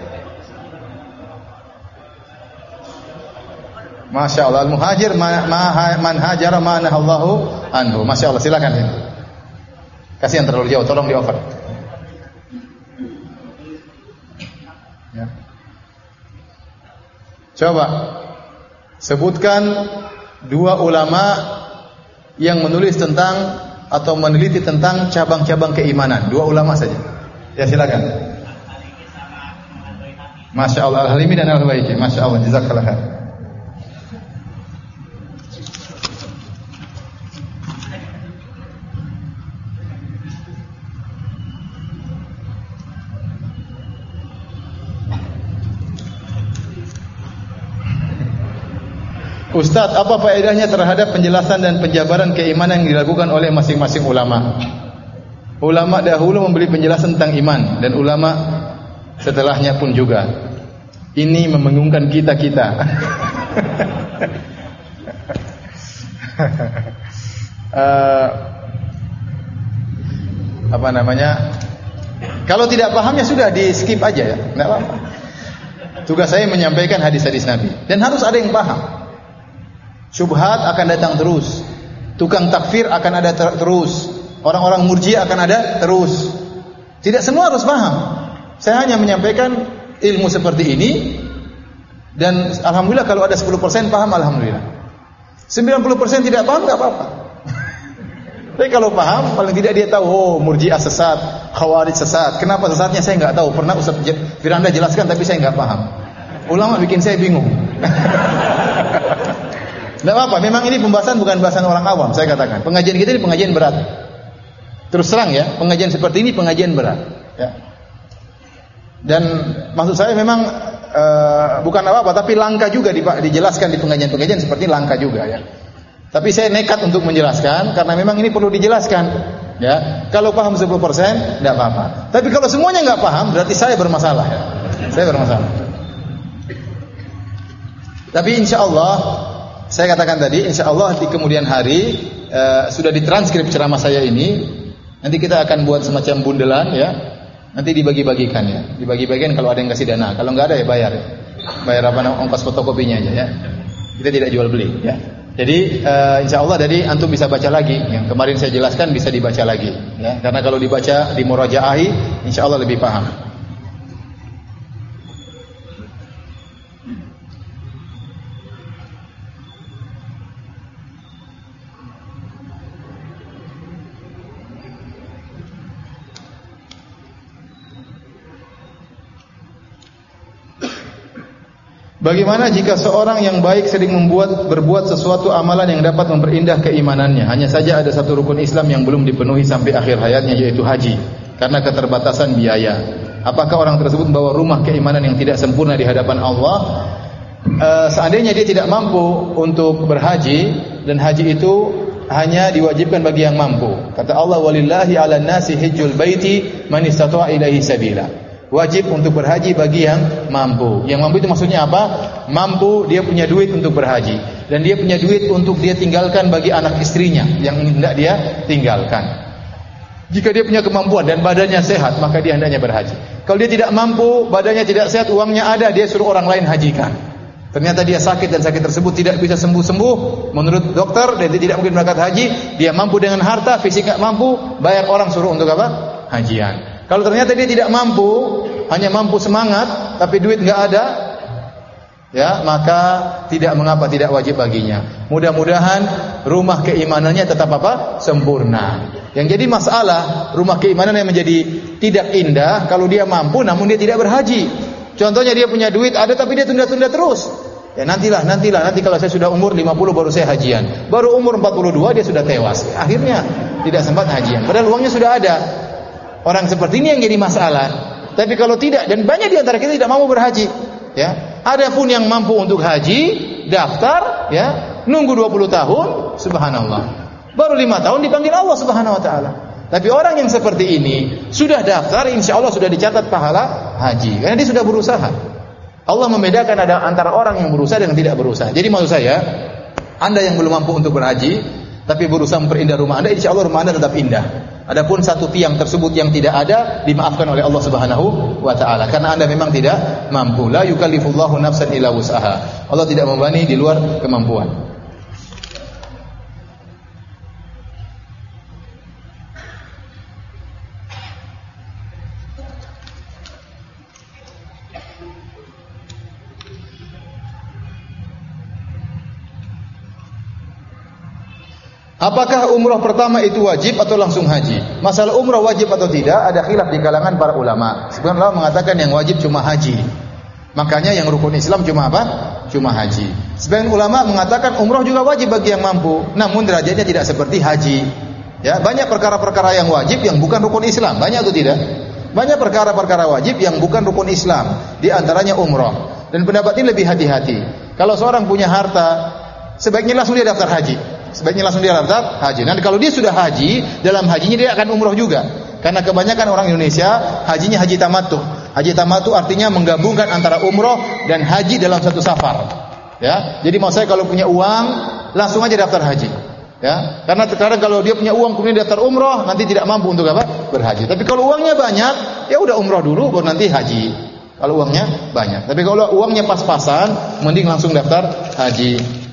Masya Allah. Al-muhajir man hajara ma'anahallahu anhu. Masya Allah. Silakan. Kasih yang terlalu jauh. Tolong di over. Ya. Coba sebutkan dua ulama yang menulis tentang atau meneliti tentang cabang-cabang keimanan. Dua ulama saja. Ya, silakan. Masya Allah. Al-Halimi dan Al-Huwaiti. Masya Allah. Jazakallah khair. Ustaz, apa faedahnya terhadap penjelasan dan penjabaran keimanan yang dilakukan oleh masing-masing ulama? Ulama dahulu memberi penjelasan tentang iman, dan ulama setelahnya pun juga. Ini membingungkan kita-kita. uh, apa namanya? Kalau tidak paham ya sudah di skip aja, ya, tidak apa-apa. Tugas saya menyampaikan hadis-hadis Nabi, dan harus ada yang paham. Syubhat akan datang terus. Tukang takfir akan ada ter- terus. Orang-orang murji'ah akan ada terus. Tidak semua harus paham. Saya hanya menyampaikan ilmu seperti ini, dan alhamdulillah kalau ada sepuluh persen paham, alhamdulillah. sembilan puluh persen tidak paham, enggak apa-apa. Tapi kalau paham, paling tidak dia tahu, oh murji'ah sesat, khawarij sesat. Kenapa sesatnya saya enggak tahu. Pernah Ustaz Firanda jelaskan tapi saya enggak paham. Ulama bikin saya bingung. Tidak apa-apa, memang ini pembahasan bukan bahasan orang awam, saya katakan. Pengajian kita ini pengajian berat. Terus terang ya, pengajian seperti ini pengajian berat. Ya. Dan maksud saya memang uh, bukan apa-apa, tapi langka juga dijelaskan di pengajian-pengajian seperti ini, langka juga ya. Tapi saya nekat untuk menjelaskan, karena memang ini perlu dijelaskan. Ya, kalau paham sepuluh persen, tidak apa-apa. Tapi kalau semuanya nggak paham, berarti saya bermasalah. Ya. Saya bermasalah. Tapi insya Allah, saya katakan tadi, insya Allah di kemudian hari uh, sudah ditranskrip ceramah saya ini. Nanti kita akan buat semacam bundelan, ya. Nanti dibagi-bagikan, ya. Dibagi-bagikan kalau ada yang kasih dana. Kalau nggak ada ya bayar, ya. Bayar apa? Ongkos fotokopinya aja, ya. Kita tidak jual beli, ya. Jadi uh, insya Allah jadi antum bisa baca lagi. Yang kemarin saya jelaskan bisa dibaca lagi. Ya, karena kalau dibaca di murajaahi, insya Allah lebih paham. Bagaimana jika seorang yang baik sering membuat berbuat sesuatu amalan yang dapat memperindah keimanannya? Hanya saja ada satu rukun Islam yang belum dipenuhi sampai akhir hayatnya, yaitu haji, karena keterbatasan biaya. Apakah orang tersebut membawa rumah keimanan yang tidak sempurna di hadapan Allah? E, seandainya dia tidak mampu untuk berhaji, dan haji itu hanya diwajibkan bagi yang mampu. Kata Allah, walillahi ala nasi hijjul baiti man istata'a ilaihi sabila. Wajib untuk berhaji bagi yang mampu. Yang mampu itu maksudnya apa? Mampu dia punya duit untuk berhaji, dan dia punya duit untuk dia tinggalkan bagi anak istrinya yang hendak dia tinggalkan. Jika dia punya kemampuan dan badannya sehat, maka dia hendaknya berhaji. Kalau dia tidak mampu, badannya tidak sehat, uangnya ada, dia suruh orang lain hajikan. Ternyata dia sakit dan sakit tersebut tidak bisa sembuh-sembuh menurut dokter, dan dia tidak mungkin berangkat haji. Dia mampu dengan harta, fisik tidak mampu, bayar orang suruh untuk apa? Hajian. Kalau ternyata dia tidak mampu, hanya mampu semangat, tapi duit enggak ada, ya, maka tidak mengapa, tidak wajib baginya. Mudah-mudahan rumah keimanannya tetap apa? Sempurna. Yang jadi masalah rumah keimanan yang menjadi tidak indah kalau dia mampu namun dia tidak berhaji. Contohnya dia punya duit ada tapi dia tunda-tunda terus. Ya nantilah, nantilah, nanti kalau saya sudah umur lima puluh baru saya hajian. Baru umur empat puluh dua dia sudah tewas. Akhirnya tidak sempat hajian. Padahal uangnya sudah ada. Orang seperti ini yang jadi masalah. Tapi kalau tidak, dan banyak di antara kita tidak mau berhaji, ya. Adapun yang mampu untuk haji, daftar, ya, nunggu dua puluh tahun, subhanallah. Baru lima tahun dipanggil Allah Subhanahu wa taala. Tapi orang yang seperti ini sudah daftar, insya Allah sudah dicatat pahala haji, karena dia sudah berusaha. Allah membedakan ada antara orang yang berusaha dan yang tidak berusaha. Jadi maksud saya, Anda yang belum mampu untuk berhaji, tapi berusaha memperindah rumah Anda, insya Allah rumah Anda tetap indah. Adapun satu tiang tersebut yang tidak ada, dimaafkan oleh Allah Subhanahu wa taala karena Anda memang tidak mampu. La yukallifullahu nafsan illa wus'aha. Allah tidak membebani di luar kemampuan. Apakah umrah pertama itu wajib atau langsung haji? Masalah umrah wajib atau tidak ada khilaf di kalangan para ulama. Sebagian ulama mengatakan yang wajib cuma haji. Makanya yang rukun Islam cuma apa? Cuma haji. Sebagian ulama mengatakan umrah juga wajib bagi yang mampu, namun derajatnya tidak seperti haji. Ya, banyak perkara-perkara yang wajib yang bukan rukun Islam. Banyak atau tidak? Banyak perkara-perkara wajib yang bukan rukun Islam, di antaranya umrah. Dan pendapat ini lebih hati-hati. Kalau seorang punya harta, sebaiknya langsung dia daftar haji. Sebaiknya langsung dia daftar haji. Nanti kalau dia sudah haji, dalam hajinya dia akan umroh juga. Karena kebanyakan orang Indonesia hajinya haji tamattu. Haji tamattu artinya menggabungkan antara umroh dan haji dalam satu safar. Ya, jadi maksud saya kalau punya uang langsung aja daftar haji. Ya, karena terkadang kalau dia punya uang kemudian daftar umroh nanti tidak mampu untuk apa? Berhaji. Tapi kalau uangnya banyak, ya udah umroh dulu baru nanti haji. Kalau uangnya banyak. Tapi kalau uangnya pas-pasan, mending langsung daftar haji.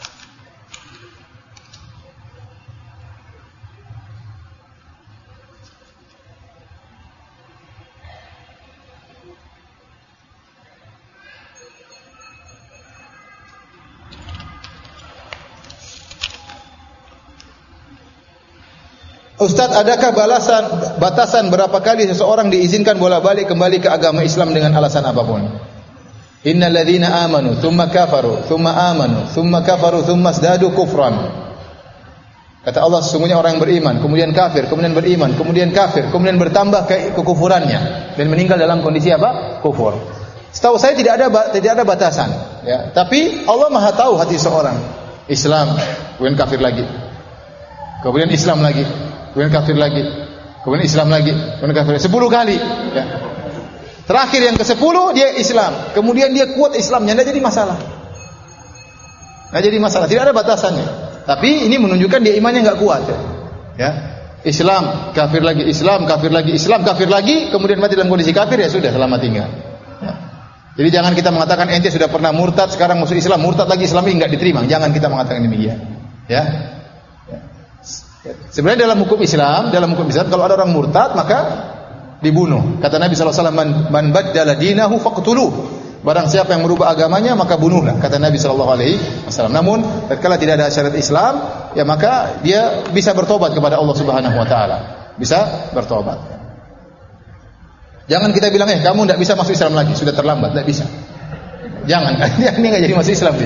Ustaz, adakah balasan batasan berapa kali seseorang diizinkan bolak-balik kembali ke agama Islam dengan alasan apapun? Innal ladzina amanu tsumma kafaru tsumma amanu tsumma kafaru tsumma zdadu kufran. Kata Allah, sesungguhnya orang yang beriman kemudian kafir, kemudian beriman, kemudian kafir, kemudian bertambah ke kekufurannya dan meninggal dalam kondisi apa? Kufur. Setahu saya tidak ada tidak ada batasan, ya. Tapi Allah Maha tahu hati seorang. Islam, kemudian kafir lagi. Kemudian Islam lagi. Kemudian kafir lagi, kemudian Islam lagi, kemudian kafir lagi. Sepuluh kali. Ya. Terakhir yang ke sepuluh dia Islam. Kemudian dia kuat Islamnya, tidak jadi masalah. Tidak jadi masalah. Tidak ada batasannya. Tapi ini menunjukkan dia imannya nggak kuat. Ya. Ya. Islam, kafir lagi, Islam, kafir lagi, Islam, kafir lagi. Kemudian mati dalam kondisi kafir, ya sudah selamat tinggal. Ya. Jadi jangan kita mengatakan ente sudah pernah murtad, sekarang masuk Islam, murtad lagi Islam enggak diterima. Jangan kita mengatakan demikian. Ya. Sebenarnya dalam hukum Islam, dalam hukum Islam kalau ada orang murtad maka dibunuh. Kata Nabi sallallahu alaihi wasallam, "Man baddala dinahu faqtuluh." Barang siapa yang merubah agamanya maka bunuhlah, kata Nabi sallallahu alaihi wasallam. Namun tatkala tidak ada syariat Islam, ya maka dia bisa bertobat kepada Allah Subhanahu wa taala. Bisa bertobat. Jangan kita bilang, "Eh, kamu tidak bisa masuk Islam lagi, sudah terlambat." Tidak bisa. Jangan, dia ini enggak jadi masuk Islam dia.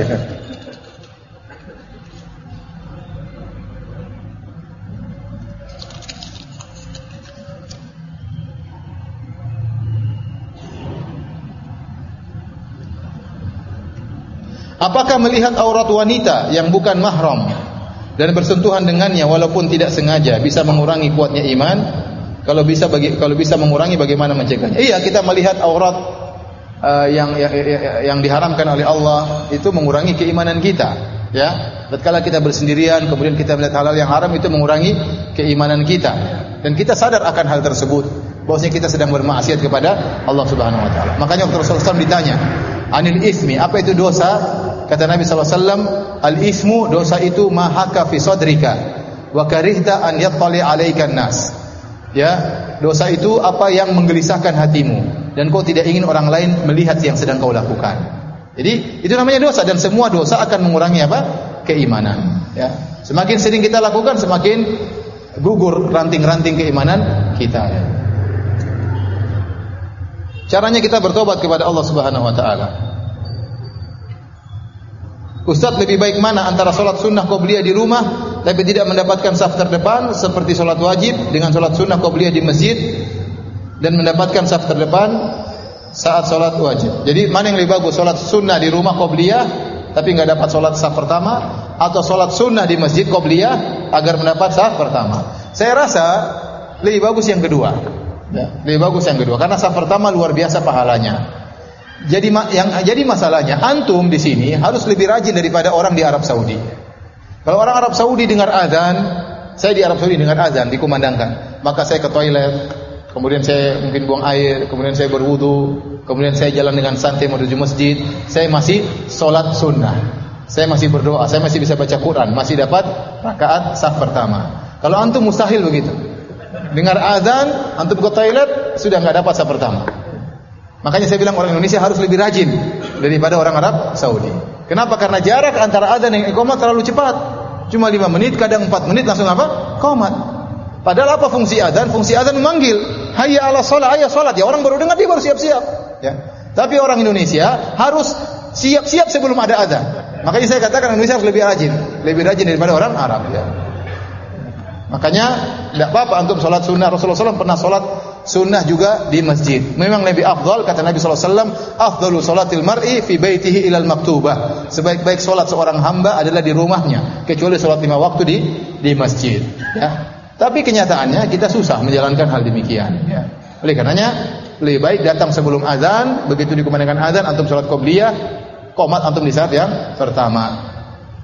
Apakah melihat aurat wanita yang bukan mahram dan bersentuhan dengannya walaupun tidak sengaja bisa mengurangi kuatnya iman? Kalau bisa bagi, kalau bisa mengurangi bagaimana mencegahnya? Iya, kita melihat aurat uh, yang, yang yang diharamkan oleh Allah itu mengurangi keimanan kita, ya. Tatkala kita bersendirian kemudian kita melihat halal yang haram itu mengurangi keimanan kita dan kita sadar akan hal tersebut bahwasanya kita sedang bermaksiat kepada Allah Subhanahu wa taala. Makanya waktu Rasulullah shallallahu alaihi wasallam ditanya, "Anil ismi, apa itu dosa?" Kata Nabi sallallahu alaihi wasallam, "Al-ismu, dosa itu ma haka fi sadrika wa karihta an yattali 'alaikan nas." Ya, dosa itu apa yang menggelisahkan hatimu dan kau tidak ingin orang lain melihat yang sedang kau lakukan. Jadi, itu namanya dosa dan semua dosa akan mengurangi apa? Keimanan, ya. Semakin sering kita lakukan semakin gugur ranting-ranting keimanan kita, ya. Caranya kita bertobat kepada Allah Subhanahu wa taala. Ustaz, lebih baik mana antara solat sunnah qobliyah di rumah tapi tidak mendapatkan saf terdepan seperti solat wajib dengan solat sunnah qobliyah di masjid dan mendapatkan saf terdepan saat solat wajib? Jadi mana yang lebih bagus, solat sunnah di rumah qobliyah tapi nggak dapat solat saf pertama, atau solat sunnah di masjid qobliyah agar mendapat saf pertama? Saya rasa lebih bagus yang kedua. Ya, lebih bagus yang kedua karena saf pertama luar biasa pahalanya. Jadi yang jadi masalahnya antum di sini harus lebih rajin daripada orang di Arab Saudi. Kalau orang Arab Saudi dengar azan, saya di Arab Saudi dengar azan dikumandangkan, maka saya ke toilet, kemudian saya mungkin buang air, kemudian saya berwudu, kemudian saya jalan dengan santai menuju masjid, saya masih sholat sunnah, saya masih berdoa, saya masih bisa baca Quran, masih dapat rakaat saf pertama. Kalau antum mustahil begitu. Dengar azan, antum ke toilet sudah enggak dapat saf pertama. Makanya saya bilang orang Indonesia harus lebih rajin daripada orang Arab Saudi. Kenapa? Karena jarak antara azan dan iqamah terlalu cepat. Cuma lima menit, kadang empat menit langsung apa? Qomat. Padahal apa fungsi azan? Fungsi azan memanggil, hayya 'ala shalah, hayya salat. Ya orang baru dengar dia baru siap-siap, ya. Tapi orang Indonesia harus siap-siap sebelum ada azan. Makanya saya katakan Indonesia harus lebih rajin, lebih rajin daripada orang Arab, ya. Makanya tidak apa-apa antum salat sunnah. Rasulullah shallallahu alaihi wasallam pernah salat sunnah juga di masjid. Memang lebih afdal, kata Nabi sallallahu alaihi wasallam, afdalu salatil mar'i fi baitihi ilal maktubah. Sebaik-baik salat seorang hamba adalah di rumahnya, kecuali salat lima waktu di di masjid, ya. Tapi kenyataannya kita susah menjalankan hal demikian, ya. Oleh karenanya lebih baik datang sebelum azan, begitu dikumandangkan azan antum salat qobliyah, qomat antum di saat yang pertama.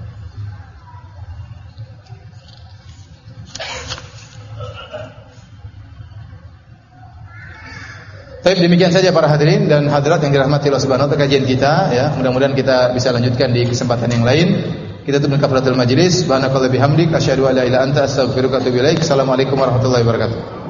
Baik, demikian saja para hadirin dan hadirat yang dirahmati Allah Subhanahu wa taala kajian kita, ya. Mudah-mudahan kita bisa lanjutkan di kesempatan yang lain. Kita tutup kafaratul majlis. Subhanakallah bihamdik asyhadu an la ilaha illa anta astaghfiruka wa atubu ilaik. Assalamualaikum warahmatullahi wabarakatuh.